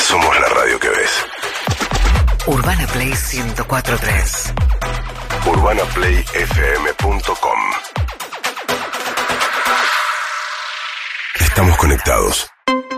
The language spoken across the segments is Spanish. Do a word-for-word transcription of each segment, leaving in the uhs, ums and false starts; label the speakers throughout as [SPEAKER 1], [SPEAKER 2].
[SPEAKER 1] somos la radio que ves.
[SPEAKER 2] Urbana Play ciento cuatro punto tres.
[SPEAKER 1] urbana play f m punto com. Estamos conectados.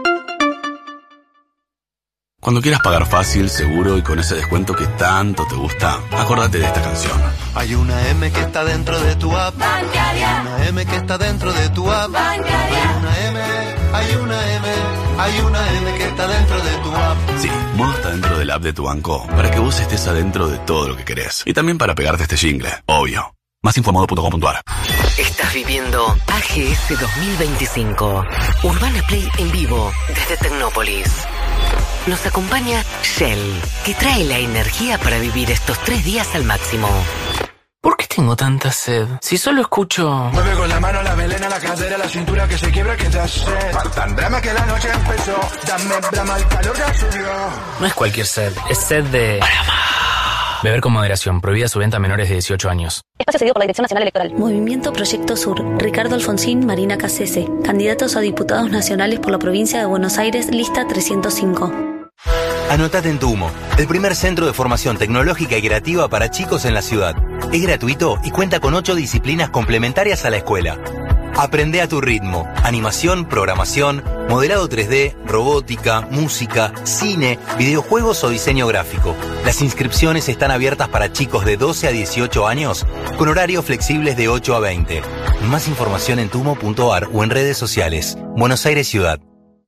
[SPEAKER 3] Cuando quieras pagar fácil, seguro y con ese descuento que tanto te gusta, acórdate de esta canción.
[SPEAKER 4] Hay una M que está dentro de tu app bancaria. Hay una M que está dentro de tu app bancaria. Hay una M, hay una M, hay una M que está dentro de tu app.
[SPEAKER 3] Sí, Modo está dentro del app de tu banco para que vos estés adentro de todo lo que querés. Y también para pegarte este jingle, obvio. Más info modo punto com punto a r.
[SPEAKER 2] Estás viviendo A G S dos mil veinticinco. Urbana Play en vivo desde Tecnópolis. Nos acompaña Shell, que trae la energía para vivir estos tres días al máximo.
[SPEAKER 5] ¿Por qué tengo tanta sed? Si solo escucho...
[SPEAKER 6] Mueve con la mano, la melena, la cadera, la cintura que se quiebra, que te hace sed. Tan drama que la noche empezó. Dame drama, el calor ya subió.
[SPEAKER 5] No es cualquier sed, es sed de... Beber con moderación. Prohibida su venta a menores de dieciocho años.
[SPEAKER 7] Espacio cedido por la Dirección Nacional Electoral.
[SPEAKER 8] Movimiento Proyecto Sur. Ricardo Alfonsín, Marina Cassese. Candidatos a diputados nacionales por la provincia de Buenos Aires, lista trescientos cinco.
[SPEAKER 9] Anotate en Tumo, el primer centro de formación tecnológica y creativa para chicos en la ciudad. Es gratuito y cuenta con ocho disciplinas complementarias a la escuela. Aprende a tu ritmo. Animación, programación, modelado tres D, robótica, música, cine, videojuegos o diseño gráfico. Las inscripciones están abiertas para chicos de doce a dieciocho años con horarios flexibles de ocho a veinte. Más información en tumo punto a r o en redes sociales. Buenos Aires Ciudad.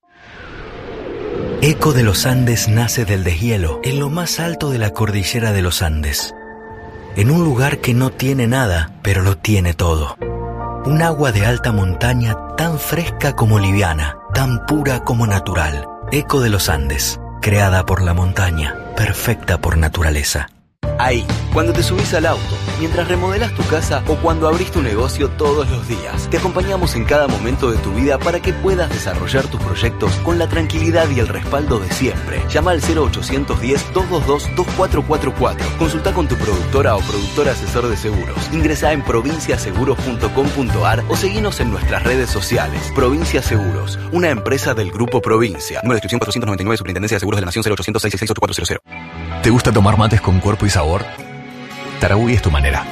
[SPEAKER 9] Eco de los Andes nace del deshielo, en lo más alto de la cordillera de los Andes. En un lugar que no tiene nada, pero lo tiene todo. Un agua de alta montaña tan fresca como liviana, tan pura como natural. Eco de los Andes, creada por la montaña, perfecta por naturaleza.
[SPEAKER 10] Ahí, cuando te subís al auto, mientras remodelas tu casa o cuando abrís tu negocio todos los días. Te acompañamos en cada momento de tu vida para que puedas desarrollar tus proyectos con la tranquilidad y el respaldo de siempre. Llama al cero ochocientos diez, doscientos veintidós, veinticuatro cuarenta y cuatro. Consulta con tu productora o productor asesor de seguros. Ingresá en provincia seguros punto com punto a r o seguinos en nuestras redes sociales. Provincia Seguros, una empresa del Grupo Provincia. Número de inscripción cuatrocientos noventa y nueve, Superintendencia de Seguros de la Nación, cero ochocientos seis seis seis ocho cuatro cero cero.
[SPEAKER 11] ¿Te gusta tomar mates con cuerpo y sabor? Tarahui es tu manera.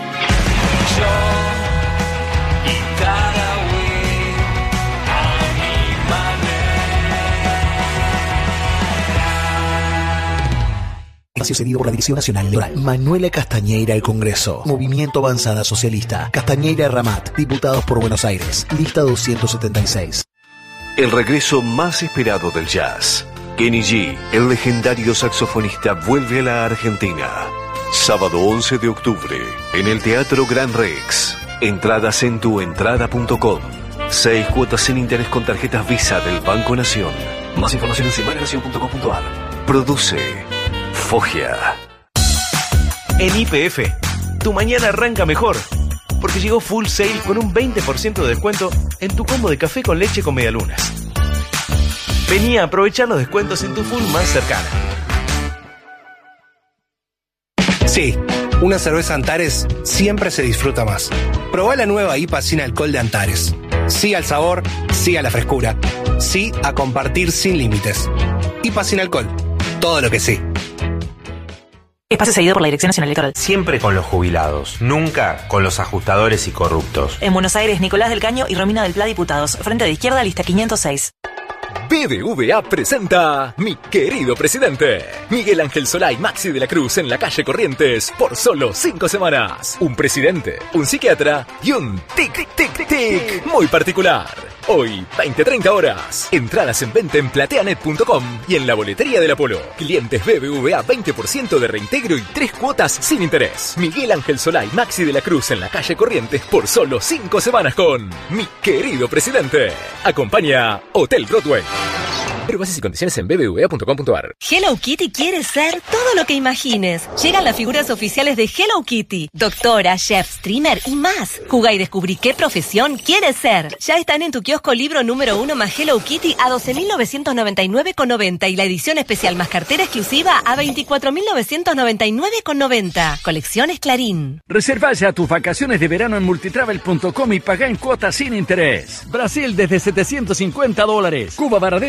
[SPEAKER 12] Espacio cedido por la Dirección Nacional Electoral. Manuela Castañeira al Congreso. Movimiento Avanzada Socialista. Castañeira Ramat. Diputados por Buenos Aires. Lista doscientos setenta y seis.
[SPEAKER 13] El regreso más esperado del jazz. Kenny G, el legendario saxofonista, vuelve a la Argentina. Sábado once de octubre, en el Teatro Gran Rex. Entradas en tuentrada punto com. Seis cuotas sin interés con tarjetas Visa del Banco Nación. Más información en semana nación punto com punto a r. Produce Foggia.
[SPEAKER 14] En Y P F, tu mañana arranca mejor. Porque llegó Full Sale con un veinte por ciento de descuento en tu combo de café con leche con medialunas. Vení a aprovechar los descuentos en tu Full más cercana.
[SPEAKER 15] Sí, una cerveza Antares siempre se disfruta más. Probá la nueva I P A sin alcohol de Antares. Sí al sabor, sí a la frescura. Sí a compartir sin límites. I P A sin alcohol. Todo lo que sí.
[SPEAKER 16] Espacio cedido por la Dirección Nacional Electoral.
[SPEAKER 17] Siempre con los jubilados, nunca con los ajustadores y corruptos.
[SPEAKER 16] En Buenos Aires, Nicolás del Caño y Romina del Pla, diputados. Frente de Izquierda, lista quinientos seis.
[SPEAKER 11] B B V A presenta Mi Querido Presidente. Miguel Ángel Solá y Maxi de la Cruz en la calle Corrientes por solo cinco semanas. Un presidente, un psiquiatra y un tic tic tic muy particular. Hoy, veinte a treinta horas. Entradas en venta en plateanet punto com y en la boletería del Apolo. Clientes B B V A veinte por ciento de reintegro y tres cuotas sin interés. Miguel Ángel Solá y Maxi de la Cruz en la calle Corrientes por solo cinco semanas con Mi Querido Presidente. Acompaña Hotel Broadway. Pero bases y condiciones en b b v a punto com punto a r.
[SPEAKER 18] Hello Kitty quiere ser todo lo que imagines. Llegan las figuras oficiales de Hello Kitty. Doctora, chef, streamer y más. Juga y descubrí qué profesión quieres ser. Ya están en tu kiosco libro número uno más Hello Kitty a doce mil novecientos noventa y nueve con noventa y la edición especial más cartera exclusiva a veinticuatro mil novecientos noventa y nueve con noventa. Colecciones Clarín.
[SPEAKER 19] Reserva ya tus vacaciones de verano en multitravel punto com y paga en cuotas sin interés. Brasil desde setecientos cincuenta dólares. Cuba, Varadero, Cayolá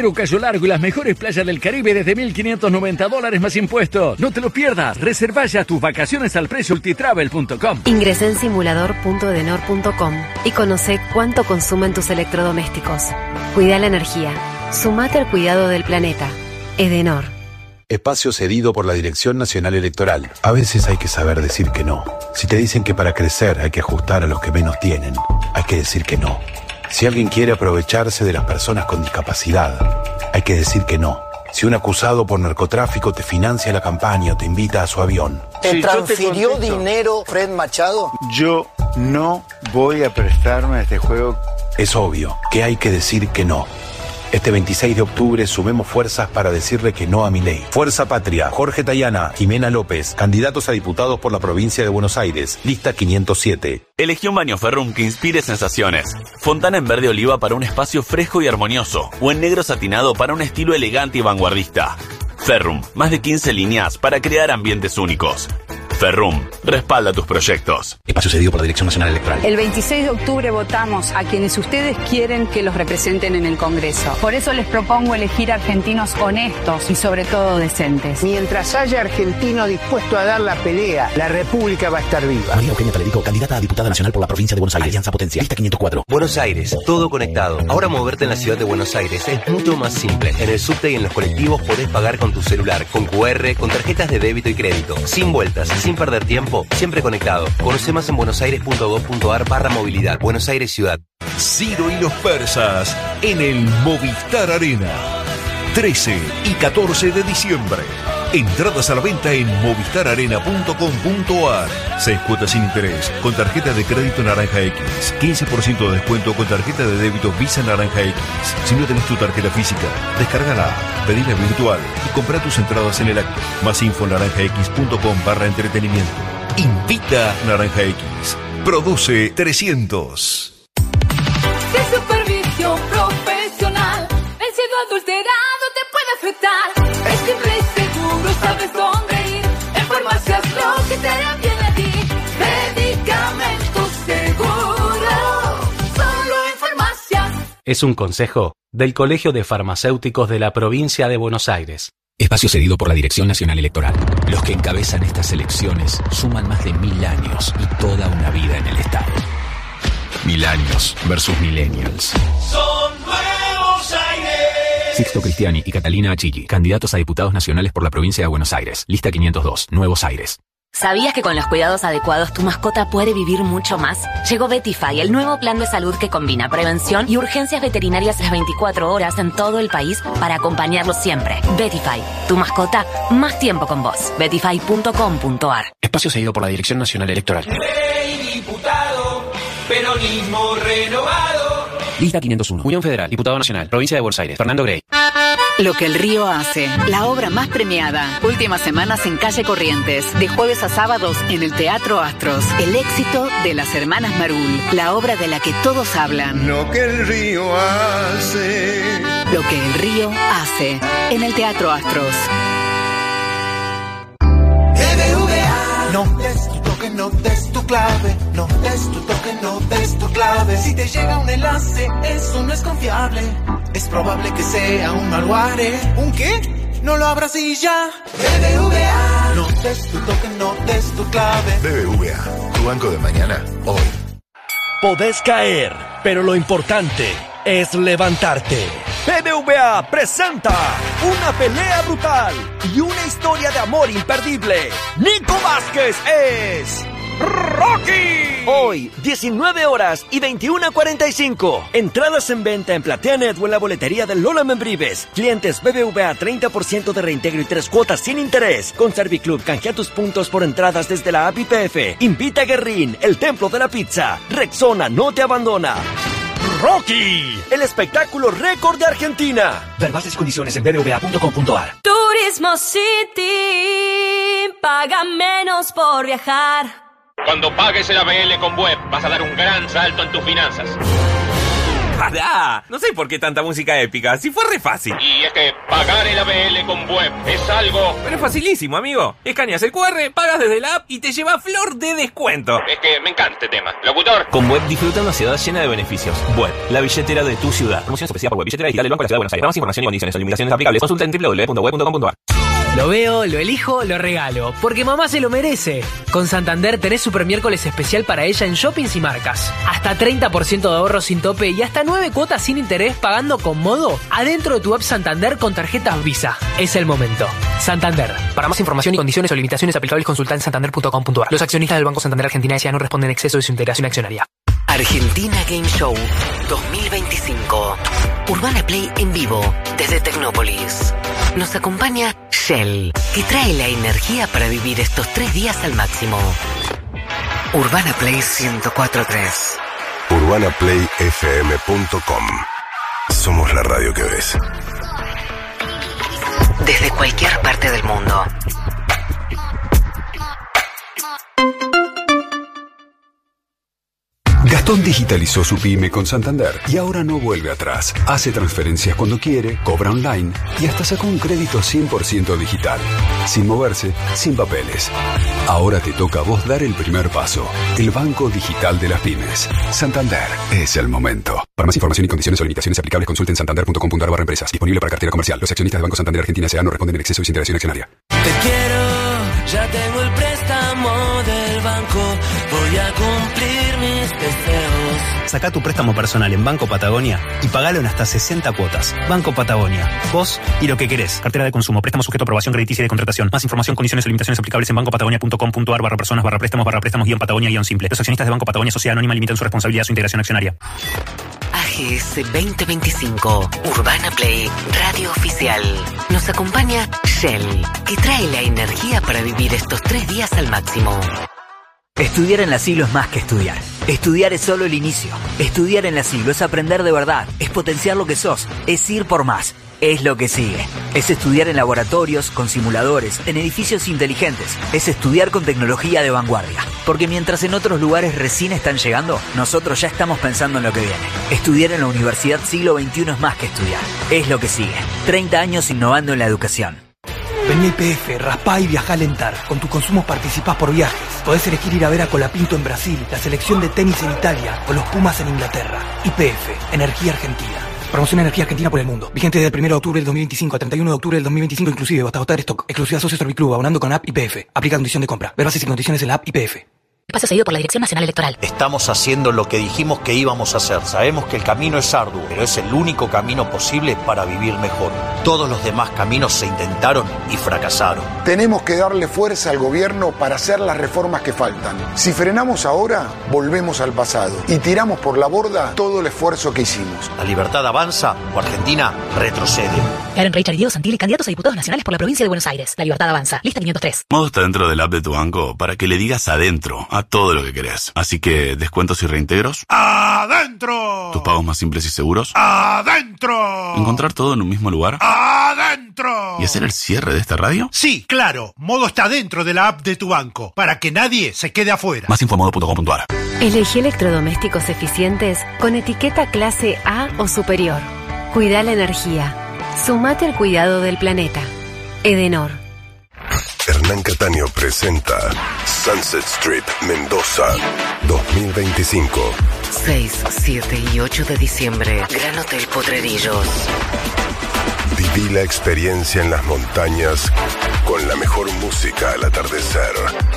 [SPEAKER 19] largo y las mejores playas del Caribe desde mil quinientos noventa dólares más impuestos. No te lo pierdas. Reserva ya tus vacaciones al precio multitravel punto com.
[SPEAKER 7] Ingresá en simulador punto edenor punto com y conoce cuánto consumen tus electrodomésticos. Cuida la energía. Sumate al cuidado del planeta. Edenor.
[SPEAKER 20] Espacio cedido por la Dirección Nacional Electoral. A veces hay que saber decir que no. Si te dicen que para crecer hay que ajustar a los que menos tienen, hay que decir que no. Si alguien quiere aprovecharse de las personas con discapacidad, hay que decir que no. Si un acusado por narcotráfico te financia la campaña o te invita a su avión.
[SPEAKER 21] ¿Te sí, transfirió te dinero Fred Machado?
[SPEAKER 20] Yo no voy a prestarme a este juego. Es obvio que hay que decir que no. Este veintiséis de octubre sumemos fuerzas para decirle que no a Milei. Fuerza Patria, Jorge Tayana, Jimena López, candidatos a diputados por la provincia de Buenos Aires, lista quinientos siete.
[SPEAKER 3] Elegí un baño Ferrum que inspire sensaciones. Fontana en verde oliva para un espacio fresco y armonioso, o en negro satinado para un estilo elegante y vanguardista. Ferrum, más de quince líneas para crear ambientes únicos. Ferrum, respalda tus proyectos.
[SPEAKER 22] Espacio cedido por la Dirección Nacional Electoral.
[SPEAKER 23] El veintiséis de octubre votamos a quienes ustedes quieren que los representen en el Congreso. Por eso les propongo elegir argentinos honestos y sobre todo decentes.
[SPEAKER 24] Mientras haya argentino dispuesto a dar la pelea, la República va a estar viva.
[SPEAKER 22] María Eugenia Talerico, candidata a diputada nacional por la provincia de Buenos Aires. Alianza Potencia, lista quinientos cuatro.
[SPEAKER 9] Buenos Aires, todo conectado. Ahora moverte en la ciudad de Buenos Aires es mucho más simple. En el subte y en los colectivos podés pagar con tu celular, con cu erre, con tarjetas de débito y crédito. Sin vueltas, sin perder tiempo. Siempre conectado. Conoce más en buenosaires punto gov punto ar barra movilidad. Buenos Aires Ciudad.
[SPEAKER 25] Ciro y los persas en el Movistar Arena. trece y catorce de diciembre. Entradas a la venta en movistar arena punto com punto ar. Seis cuotas sin interés con tarjeta de crédito Naranja X. quince por ciento de descuento con tarjeta de débito Visa Naranja X. Si no tenés tu tarjeta física, descárgala, pedila virtual y compra tus entradas en el acto. Más info en naranja x punto com barra entretenimiento. Invita Naranja X. Produce trescientos.
[SPEAKER 26] De supervisión profesional, el cielo adulterado te puede afectar. Es simple y seguro, sabes dónde ir. En farmacias lo que te hará bien a ti. Medicamentos seguros, solo en farmacias.
[SPEAKER 27] Es un consejo del Colegio de Farmacéuticos de la Provincia de Buenos Aires.
[SPEAKER 22] Espacio cedido por la Dirección Nacional Electoral. Los que encabezan estas elecciones suman más de mil años y toda una vida en el Estado. Mil años versus millennials.
[SPEAKER 26] Son Nuevos Aires.
[SPEAKER 22] Sixto Cristiani y Catalina Achilli, candidatos a diputados nacionales por la provincia de Buenos Aires. Lista quinientos dos, Nuevos Aires.
[SPEAKER 28] ¿Sabías que con los cuidados adecuados tu mascota puede vivir mucho más? Llegó Vetify, el nuevo plan de salud que combina prevención y urgencias veterinarias las veinticuatro horas en todo el país para acompañarlos siempre. Vetify, tu mascota, más tiempo con vos. vetify punto com punto ar.
[SPEAKER 22] Espacio cedido por la Dirección Nacional Electoral.
[SPEAKER 26] Ley diputado, peronismo renovado.
[SPEAKER 22] Lista quinientos uno. Unión Federal, Diputado Nacional, Provincia de Buenos Aires. Fernando Grey.
[SPEAKER 29] Lo que el río hace, la obra más premiada. Últimas semanas en Calle Corrientes, de jueves a sábados en el Teatro Astros. El éxito de las hermanas Marul, la obra de la que todos hablan.
[SPEAKER 6] Lo que el río hace.
[SPEAKER 29] Lo que el río hace, en el Teatro Astros.
[SPEAKER 4] B B V A. No des tu toque, no des tu clave. No des tu toque, no des tu clave. Si te llega un enlace, eso no es confiable. Es probable que sea un malware. ¿Un qué? No lo abras y ya. B B V A. No des tu toque, no des tu clave.
[SPEAKER 6] B B V A, tu banco de mañana, hoy.
[SPEAKER 30] Podés caer, pero lo importante es levantarte. B B V A presenta una pelea brutal y una historia de amor imperdible. Nico Vázquez es Rocky. Hoy, diecinueve horas y veintiuna cuarenta y cinco. Entradas en venta en PlateaNet o en la boletería de Lola Membrives. Clientes B B V A treinta por ciento de reintegro y tres cuotas sin interés. Con Serviclub, canjea tus puntos por entradas desde la app Y P F. Invita a Guerrín, el templo de la pizza. Rexona no te abandona. Rocky, el espectáculo récord de Argentina. Ver bases y condiciones en b b v a punto com punto ar.
[SPEAKER 18] Turismo City, paga menos por viajar.
[SPEAKER 31] Cuando pagues el A B L con Web, vas a dar un gran salto en tus finanzas.
[SPEAKER 1] Pará, no sé por qué tanta música épica, si fue re fácil.
[SPEAKER 2] Y es que pagar el A B L con web es algo...
[SPEAKER 1] Pero es facilísimo, amigo. Escaneas el cu erre, pagas desde la app y te lleva flor de descuento.
[SPEAKER 2] Es que me encanta este tema. Locutor.
[SPEAKER 1] Con Web disfruta una ciudad llena de beneficios. Web, la billetera de tu ciudad. Promociones ofrecidas por Web, billetera digital del Banco de la Ciudad de Buenos Aires. Para más información y condiciones o limitaciones aplicables, consulta en doble u doble u doble u punto web punto com punto a r.
[SPEAKER 5] Lo veo, lo elijo, lo regalo, porque mamá se lo merece. Con Santander tenés Super Miércoles especial para ella en shoppings y marcas. Hasta treinta por ciento de ahorro sin tope y hasta nueve cuotas sin interés pagando con modo adentro de tu app Santander con tarjetas Visa. Es el momento. Santander. Para más información y condiciones o limitaciones aplicables, consulta en santander punto com punto a r. Los accionistas del Banco Santander Argentina S A no responden exceso de su integración accionaria.
[SPEAKER 8] Argentina Game Show dos mil veinticinco. Urbana Play en vivo desde Tecnópolis. Nos acompaña Shell, que trae la energía para vivir estos tres días al máximo. Urbana Play ciento cuatro punto tres.
[SPEAKER 10] urbana play f m punto com. Somos la radio que ves.
[SPEAKER 8] Desde cualquier parte del mundo.
[SPEAKER 20] Gastón digitalizó su pyme con Santander y ahora no vuelve atrás. Hace transferencias cuando quiere, cobra online y hasta sacó un crédito cien por ciento digital. Sin moverse, sin papeles. Ahora te toca a vos dar el primer paso. El banco digital de las pymes. Santander es el momento. Para más información y condiciones o limitaciones aplicables, consulten santander punto com punto a r barra empresas. Disponible para cartera comercial. Los accionistas de Banco Santander Argentina S A no responden en exceso de su integración accionaria.
[SPEAKER 12] Te quiero, ya tengo el préstamo del banco. Voy a cumplir mis deseos.
[SPEAKER 13] Sacá tu préstamo personal en Banco Patagonia y pagalo en hasta sesenta cuotas. Banco Patagonia. Vos y lo que querés. Cartera de consumo. Préstamo sujeto a aprobación crediticia y de contratación. Más información, condiciones o limitaciones aplicables en banco patagonia punto com punto a r barra personas barra préstamos barra préstamos guión Patagonia guión simple. Los accionistas de Banco Patagonia Sociedad Anónima limitan su responsabilidad a su integración accionaria.
[SPEAKER 8] A G S veinte veinticinco. Urbana Play, radio oficial. Nos acompaña Shell, que trae la energía para vivir estos tres días al máximo.
[SPEAKER 14] Estudiar en la Siglo es más que estudiar. Estudiar es solo el inicio. Estudiar en la Siglo es aprender de verdad. Es potenciar lo que sos. Es ir por más. Es lo que sigue. Es estudiar en laboratorios, con simuladores, en edificios inteligentes. Es estudiar con tecnología de vanguardia. Porque mientras en otros lugares recién están llegando, nosotros ya estamos pensando en lo que viene. Estudiar en la Universidad Siglo veintiuno es más que estudiar. Es lo que sigue. treinta años innovando en la educación.
[SPEAKER 15] Vení a I P F, raspá y viajá a Lentar. Con tus consumos participás por viajes. Podés elegir ir a ver a Colapinto en Brasil, la selección de tenis en Italia o los Pumas en Inglaterra. I P F, Energía Argentina. Promoción Energía Argentina por el mundo. Vigente desde el primero de octubre del dos mil veinticinco a treinta y uno de octubre del dos mil veinticinco inclusive, hasta agotar stock. Exclusiva Socio Serviclub, abonando con app I P F. Aplica condición de compra. Ver bases y condiciones en la app I P F.
[SPEAKER 28] Paso seguido por la Dirección Nacional Electoral.
[SPEAKER 17] Estamos haciendo lo que dijimos que íbamos a hacer. Sabemos que el camino es arduo, pero es el único camino posible para vivir mejor. Todos los demás caminos se intentaron y fracasaron.
[SPEAKER 31] Tenemos que darle fuerza al gobierno para hacer las reformas que faltan. Si frenamos ahora, volvemos al pasado y tiramos por la borda todo el esfuerzo que hicimos.
[SPEAKER 17] La libertad avanza o Argentina retrocede.
[SPEAKER 28] Karen Reichard y Diego Santilli, candidatos a diputados nacionales por la provincia de Buenos Aires. La libertad avanza. Lista quinientos tres.
[SPEAKER 3] Modo está dentro del app de tu banco para que le digas adentro a todo lo que querés. Así que, ¿descuentos y reintegros?
[SPEAKER 32] ¡Adentro!
[SPEAKER 3] ¿Tus pagos más simples y seguros?
[SPEAKER 32] ¡Adentro!
[SPEAKER 3] ¿Encontrar todo en un mismo lugar?
[SPEAKER 32] ¡Adentro!
[SPEAKER 3] ¿Y hacer el cierre de esta radio?
[SPEAKER 32] Sí, claro. Modo está dentro de la app de tu banco, para que nadie se quede afuera.
[SPEAKER 3] Más info en modo punto com punto a r.
[SPEAKER 7] Elegí electrodomésticos eficientes con etiqueta clase A o superior. Cuida la energía. Sumate al cuidado del planeta. Edenor.
[SPEAKER 10] Hernán Cataño presenta Sunset Strip Mendoza dos mil veinticinco.
[SPEAKER 8] seis, siete y ocho de diciembre. Gran Hotel Potrerillos.
[SPEAKER 10] Viví la experiencia en las montañas con la mejor música al atardecer.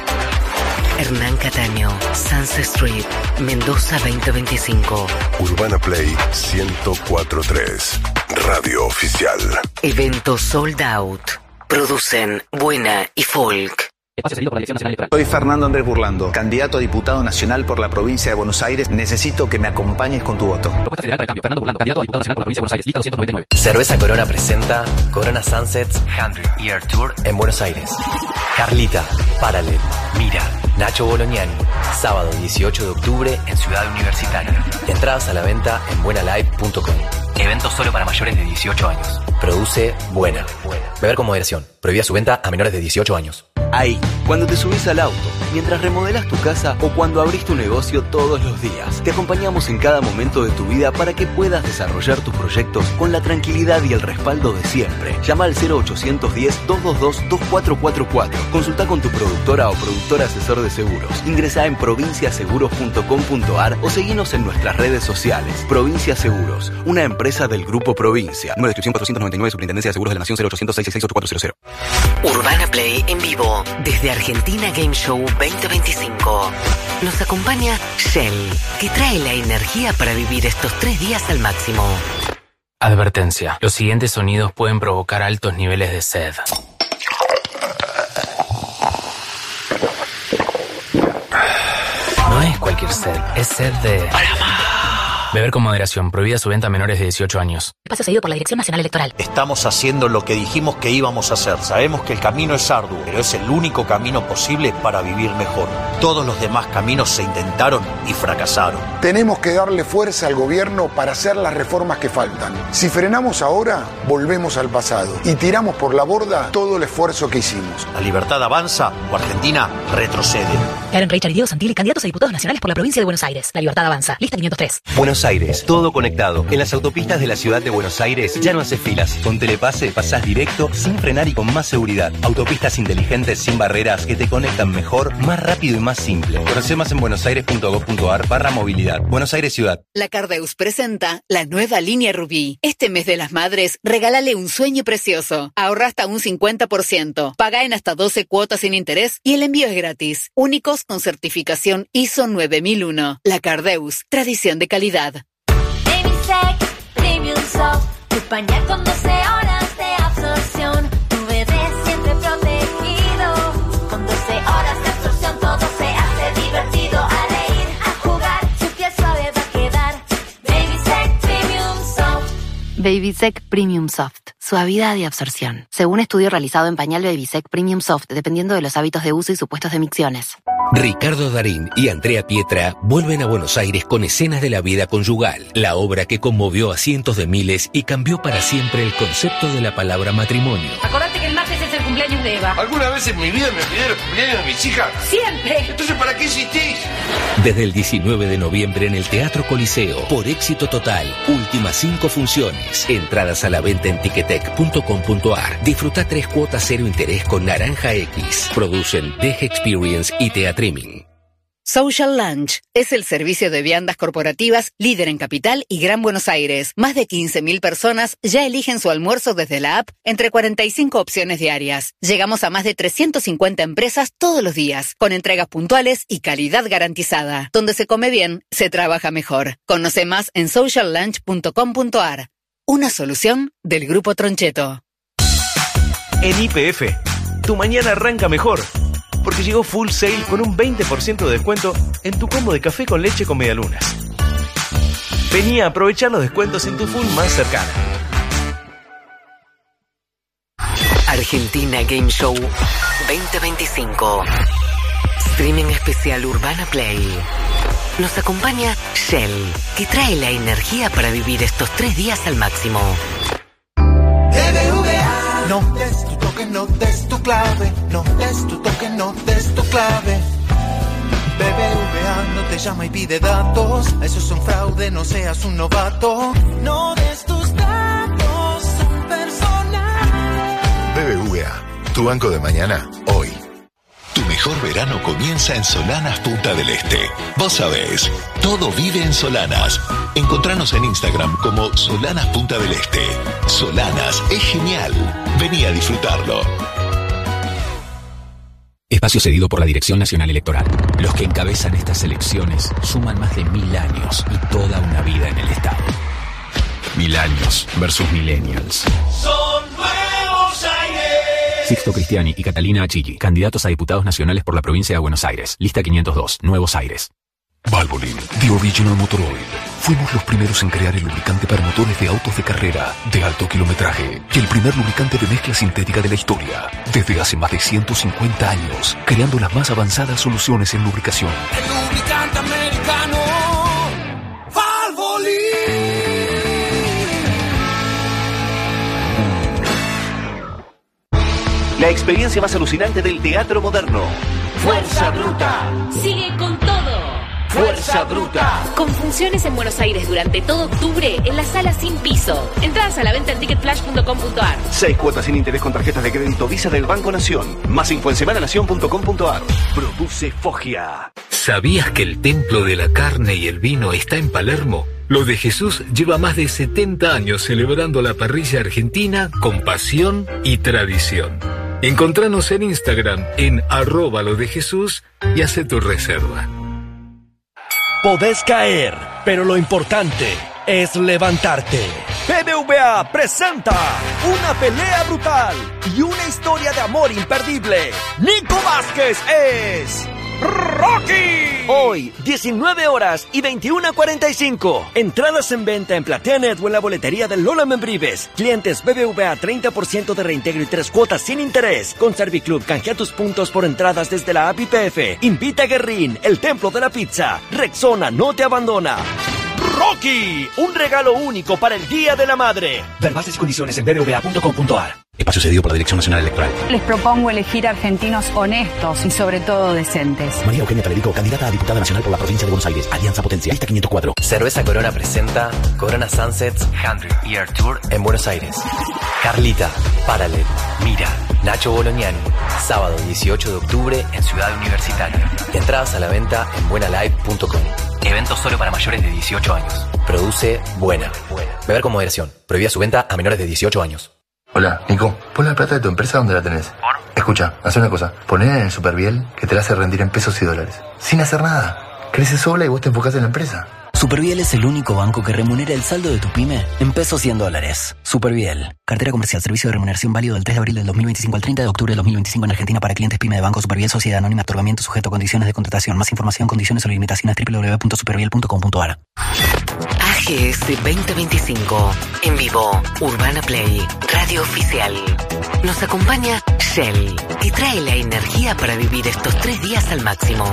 [SPEAKER 8] Hernán Cataño, Sunset Strip, Mendoza veinte veinticinco.
[SPEAKER 10] Urbana Play ciento cuatro punto tres. Radio oficial.
[SPEAKER 8] Evento sold out. Producen Buena y Folk.
[SPEAKER 33] Espacio cedido por la Dirección Nacional Electoral. Soy Fernando Andrés Burlando, candidato a diputado nacional por la provincia de Buenos Aires. Necesito que me acompañes con tu voto.
[SPEAKER 5] Propuesta federal para el cambio. Fernando Burlando, candidato a diputado nacional por la provincia de Buenos Aires. Lista doscientos noventa y nueve.
[SPEAKER 34] Cerveza Corona presenta Corona Sunsets hundred Year Tour en Buenos Aires. Carlita, Paralel, Mira, Nacho Bolognani. Sábado dieciocho de octubre en Ciudad Universitaria. Entradas a la venta en buenalive punto com. Evento solo para mayores de dieciocho años. Produce Buena. Beber con moderación. Prohibida su venta a menores de dieciocho años.
[SPEAKER 4] Ahí, cuando te subís al auto, mientras remodelás tu casa o cuando abrís tu negocio todos los días. Te acompañamos en cada momento de tu vida para que puedas desarrollar tus proyectos con la tranquilidad y el respaldo de siempre. Llama al cero ochocientos diez, doscientos veintidós, veinticuatro cuarenta y cuatro. Consulta con tu productora o productor asesor de seguros. Ingresá en provincia seguros punto com punto ar o seguinos en nuestras redes sociales. Provincia Seguros, una empresa del Grupo Provincia. Número de inscripción cuatrocientos noventa y nueve, Superintendencia de Seguros de la Nación, cero ochocientos, seiscientos sesenta y seis, ochenta y cuatro cero.
[SPEAKER 8] Urbana Play en vivo desde Argentina Game Show veinte veinticinco. Nos acompaña Shell, que trae la energía para vivir estos tres días al máximo.
[SPEAKER 6] Advertencia. Los siguientes sonidos pueden provocar altos niveles de sed. No es cualquier sed, es sed de... Beber con moderación. Prohibida su venta a menores de dieciocho años.
[SPEAKER 8] Espacio cedido por la Dirección Nacional Electoral.
[SPEAKER 17] Estamos haciendo lo que dijimos que íbamos a hacer. Sabemos que el camino es arduo, pero es el único camino posible para vivir mejor. Todos los demás caminos se intentaron y fracasaron.
[SPEAKER 31] Tenemos que darle fuerza al gobierno para hacer las reformas que faltan. Si frenamos ahora, volvemos al pasado y tiramos por la borda todo el esfuerzo que hicimos.
[SPEAKER 17] La libertad avanza o Argentina retrocede.
[SPEAKER 28] Karen Reichard y Diego Santilli, candidatos a diputados nacionales por la provincia de Buenos Aires. La libertad avanza. Lista quinientos tres.
[SPEAKER 9] Buenos Aires, todo conectado. En las autopistas de la ciudad de Buenos Aires ya no haces filas. Con Telepase pasás directo, sin frenar y con más seguridad. Autopistas inteligentes sin barreras que te conectan mejor, más rápido y más simple. Conoce más en buenosaires punto gov punto ar barra movilidad. Buenos Aires Ciudad.
[SPEAKER 11] La Cardeus presenta la nueva línea Rubí. Este mes de las madres, regálale un sueño precioso. Ahorra hasta un cincuenta por ciento. Paga en hasta doce cuotas sin interés y el envío es gratis. Únicos con certificación I S O nueve mil uno. La Cardeus, tradición de calidad.
[SPEAKER 16] Babysec Premium Soft, tu pañal con doce horas de absorción, tu bebé siempre protegido, con doce horas de absorción todo se hace divertido, a reír, a jugar, su piel suave va a quedar. Babysec Premium Soft.
[SPEAKER 7] Babysec Premium Soft, suavidad y absorción. Según estudio realizado en pañal Babysec Premium Soft, dependiendo de los hábitos de uso y supuestos de micciones.
[SPEAKER 19] Ricardo Darín y Andrea Pietra vuelven a Buenos Aires con Escenas de la Vida Conyugal, la obra que conmovió a cientos de miles y cambió para siempre el concepto de la palabra matrimonio.
[SPEAKER 21] Acordate que el martes es el cumpleaños de Eva.
[SPEAKER 22] ¿Alguna vez en mi vida me olvidé los cumpleaños de mis hijas?
[SPEAKER 21] ¡Siempre!
[SPEAKER 22] Entonces, ¿para qué insistís?
[SPEAKER 19] Desde el diecinueve de noviembre en el Teatro Coliseo, por éxito total, últimas cinco funciones. Entradas a la venta en ticketek punto com punto ar. Disfruta tres cuotas cero interés con Naranja X. Producen Deje Experience y Teatriming.
[SPEAKER 11] Social Lunch es el servicio de viandas corporativas líder en Capital y Gran Buenos Aires. Más de quince mil personas ya eligen su almuerzo desde la app entre cuarenta y cinco opciones diarias. Llegamos a más de trescientas cincuenta empresas todos los días, con entregas puntuales y calidad garantizada. Donde se come bien, se trabaja mejor. Conoce más en social lunch punto com punto ar. Una solución del Grupo Troncheto.
[SPEAKER 23] En Y P F, tu mañana arranca mejor. Porque llegó Full Sale con un veinte por ciento de descuento en tu combo de café con leche con medialunas. Vení a aprovechar los descuentos en tu Full más cercana.
[SPEAKER 8] Argentina Game Show veinte veinticinco. Streaming especial Urbana Play. Nos acompaña Shell, que trae la energía para vivir estos tres días al máximo.
[SPEAKER 12] No des tu toque, no des tu clave, no des tu toque, no des tu clave. B B V A no te llama y pide datos, eso es un fraude, no seas un novato. No des tus datos son personales.
[SPEAKER 10] B B V A, tu banco de mañana, hoy. Tu mejor verano comienza en Solanas Punta del Este. Vos sabés, todo vive en Solanas. Encontranos en Instagram como Solanas Punta del Este. Solanas es genial. Vení a disfrutarlo.
[SPEAKER 19] Espacio cedido por la Dirección Nacional Electoral. Los que encabezan estas elecciones suman más de mil años y toda una vida en el Estado. Mil años versus millennials.
[SPEAKER 12] Son Nuevos Aires.
[SPEAKER 19] Sixto Cristiani y Catalina Achilli, candidatos a diputados nacionales por la provincia de Buenos Aires. Lista quinientos dos, Nuevos Aires.
[SPEAKER 24] Valvoline, The Original Motor Oil. Fuimos los primeros en crear el lubricante para motores de autos de carrera, de alto kilometraje, y el primer lubricante de mezcla sintética de la historia. Desde hace más de ciento cincuenta años, creando las más avanzadas soluciones en lubricación.
[SPEAKER 12] El lubricante americano, Valvoline.
[SPEAKER 23] la experiencia más alucinante del teatro moderno.
[SPEAKER 1] ¡Fuerza Bruta!
[SPEAKER 21] Sigue con todo.
[SPEAKER 1] ¡Fuerza Bruta!
[SPEAKER 21] Con funciones en Buenos Aires durante todo octubre en la sala sin piso. Entradas a la venta en ticket flash punto com punto a r.
[SPEAKER 23] Seis cuotas sin interés con tarjetas de crédito Visa del Banco Nación. Más info en semananación punto com punto a r. Produce Foggia.
[SPEAKER 19] ¿Sabías que el templo de la carne y el vino está en Palermo? Lo de Jesús lleva más de setenta años celebrando la parrilla argentina con pasión y tradición. Encontranos en Instagram en arroba lo de Jesús y hace tu reserva.
[SPEAKER 2] Podés caer, pero lo importante es levantarte. B B V A presenta una pelea brutal y una historia de amor imperdible. Nico Vázquez es Rocky. Hoy, diecinueve horas y veintiuna cuarenta y cinco. Entradas en venta en PlateaNet o en la boletería de Lola Membrives. Clientes B B V A treinta por ciento de reintegro y tres cuotas sin interés. Con Serviclub canjea tus puntos por entradas desde la app I P F. Invita a Guerrín, el templo de la pizza. Rexona no te abandona. Rocky, un regalo único para el Día de la Madre. Ver bases y condiciones en b b v a punto com punto a r.
[SPEAKER 3] Espacio cedido por la Dirección Nacional Electoral.
[SPEAKER 13] Les propongo elegir argentinos honestos y sobre todo decentes.
[SPEAKER 3] María Eugenia Talerico, candidata a diputada nacional por la provincia de Buenos Aires. Alianza Potencia. Lista quinientos cuatro.
[SPEAKER 34] Cerveza Corona presenta Corona Sunsets Hundred Year Tour en Buenos Aires. Carlita, Paralel, Mira, Nacho Bolognani. Sábado dieciocho de octubre en Ciudad Universitaria. Entradas a la venta en buena live punto com. Evento solo para mayores de dieciocho años. Produce Buena. Beber con moderación. Prohibida su venta a menores de dieciocho años.
[SPEAKER 14] Hola, Nico, pon la plata de tu empresa donde la tenés. ¿Por? Escucha, haz una cosa. Poné en el Superviel que te la hace rendir en pesos y dólares. Sin hacer nada. Crece sola y vos te enfocás en la empresa.
[SPEAKER 15] Superviel es el único banco que remunera el saldo de tu pyme en pesos y en dólares. Superviel. Cartera comercial. Servicio de remuneración válido del tres de abril del dos mil veinticinco al treinta de octubre del dos mil veinticinco en Argentina para clientes pyme de Banco Superviel Sociedad Anónima. Otorgamiento sujeto a condiciones de contratación. Más información, condiciones o limitaciones doble u doble u doble u punto superviel punto com punto a r.
[SPEAKER 8] A G S veinte veinticinco. En vivo. Urbana Play. Radio oficial. Nos acompaña Shell, que trae la energía para vivir estos tres días al máximo.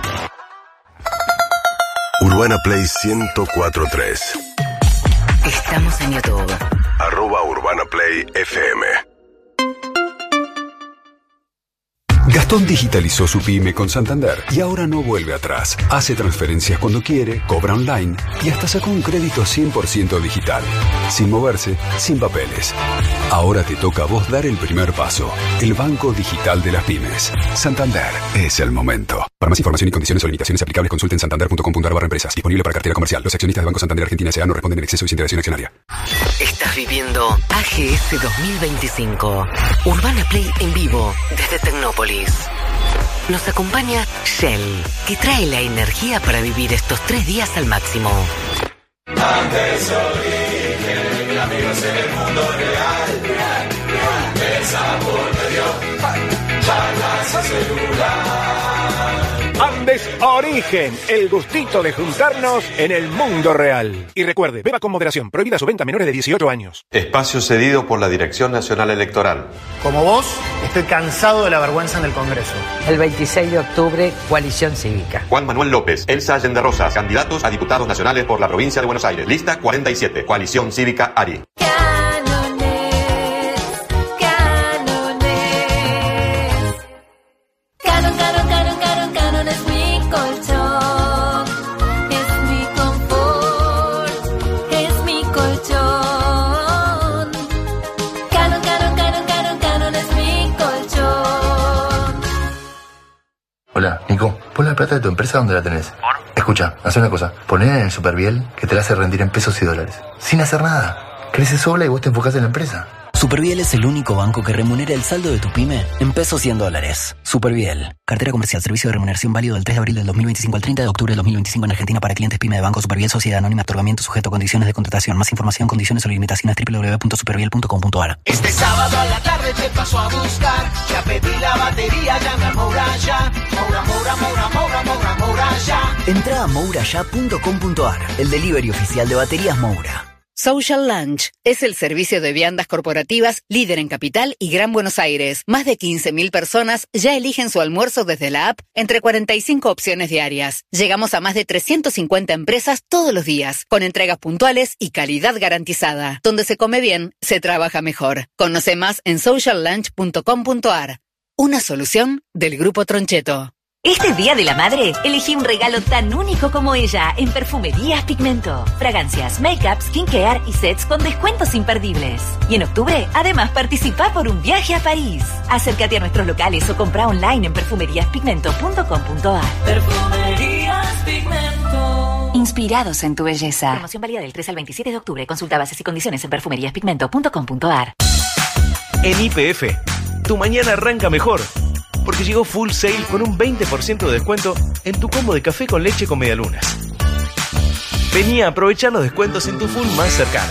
[SPEAKER 18] Urbana Play ciento cuatro punto tres.
[SPEAKER 8] Estamos en YouTube.
[SPEAKER 18] Arroba Urbana Play F M.
[SPEAKER 24] Gastón digitalizó su pyme con Santander y ahora no vuelve atrás. Hace transferencias cuando quiere, cobra online y hasta sacó un crédito cien por ciento digital. Sin moverse, sin papeles. Ahora te toca a vos dar el primer paso. El banco digital de las pymes. Santander es el momento. Para más información y condiciones o limitaciones aplicables, consulten santander punto com punto a r barra empresas. Disponible para cartera comercial. Los accionistas de Banco Santander Argentina S A no responden en exceso y sin interacción accionaria.
[SPEAKER 8] Estás viviendo A G S dos mil veinticinco. Urbana Play en vivo desde Tecnópolis. Nos acompaña Shell, que trae la energía para vivir estos tres días al máximo.
[SPEAKER 12] Antes origen, amigos en el mundo real. Mesa por medio, charlas y celular.
[SPEAKER 20] Andes Origen, el gustito de juntarnos en el mundo real. Y recuerde, beba con moderación, prohibida su venta a menores de dieciocho años.
[SPEAKER 25] Espacio cedido por la Dirección Nacional Electoral.
[SPEAKER 26] Como vos, estoy cansado de la vergüenza en el Congreso.
[SPEAKER 27] El veintiséis de octubre, Coalición Cívica.
[SPEAKER 25] Juan Manuel López, Elsa Allende Rosas, candidatos a diputados nacionales por la provincia de Buenos Aires. Lista cuarenta y siete, Coalición Cívica Ari.
[SPEAKER 14] Hola, Nico, pon la plata de tu empresa donde la tenés. ¿Por? Escucha, haz una cosa. Poné en el Superviel que te la hace rendir en pesos y dólares. Sin hacer nada. Crece sola y vos te enfocás en la empresa.
[SPEAKER 15] Superviel es el único banco que remunera el saldo de tu pyme en pesos y en dólares. Superviel. Cartera comercial. Servicio de remuneración válido del tres de abril del dos mil veinticinco al treinta de octubre del dos mil veinticinco en Argentina para clientes pyme de Banco Superviel Sociedad Anónima. Otorgamiento sujeto a condiciones de contratación. Más información, condiciones o limitaciones doble u doble u doble u punto superviel punto com punto a r.
[SPEAKER 12] Este sábado a la tarde te paso a buscar. Ya pedí la batería, llama a Moura ya. Moura, Moura, Moura, Moura, Moura, Moura ya.
[SPEAKER 15] Entra a moura ya punto com punto a r, el delivery oficial de baterías Moura.
[SPEAKER 11] Social Lunch es el servicio de viandas corporativas líder en Capital y Gran Buenos Aires. Más de quince mil personas ya eligen su almuerzo desde la app entre cuarenta y cinco opciones diarias. Llegamos a más de trescientas cincuenta empresas todos los días, con entregas puntuales y calidad garantizada. Donde se come bien, se trabaja mejor. Conoce más en social lunch punto com punto a r. Una solución del Grupo Troncheto.
[SPEAKER 4] Este Día de la Madre, elegí un regalo tan único como ella en Perfumerías Pigmento. Fragancias, make-up, skincare y sets con descuentos imperdibles. Y en octubre, además, participa por un viaje a París. Acércate a nuestros locales o compra online en perfumerías pigmento punto com punto a r.
[SPEAKER 5] Perfumerías Pigmento.
[SPEAKER 4] Inspirados en tu belleza.
[SPEAKER 5] Promoción válida del tres al veintisiete de octubre. Consulta bases y condiciones en perfumerías pigmento punto com punto a r.
[SPEAKER 23] En Y P F, tu mañana arranca mejor. Porque llegó Full Sail con un veinte por ciento de descuento en tu combo de café con leche con medialunas. Vení a aprovechar los descuentos en tu Full más cercana.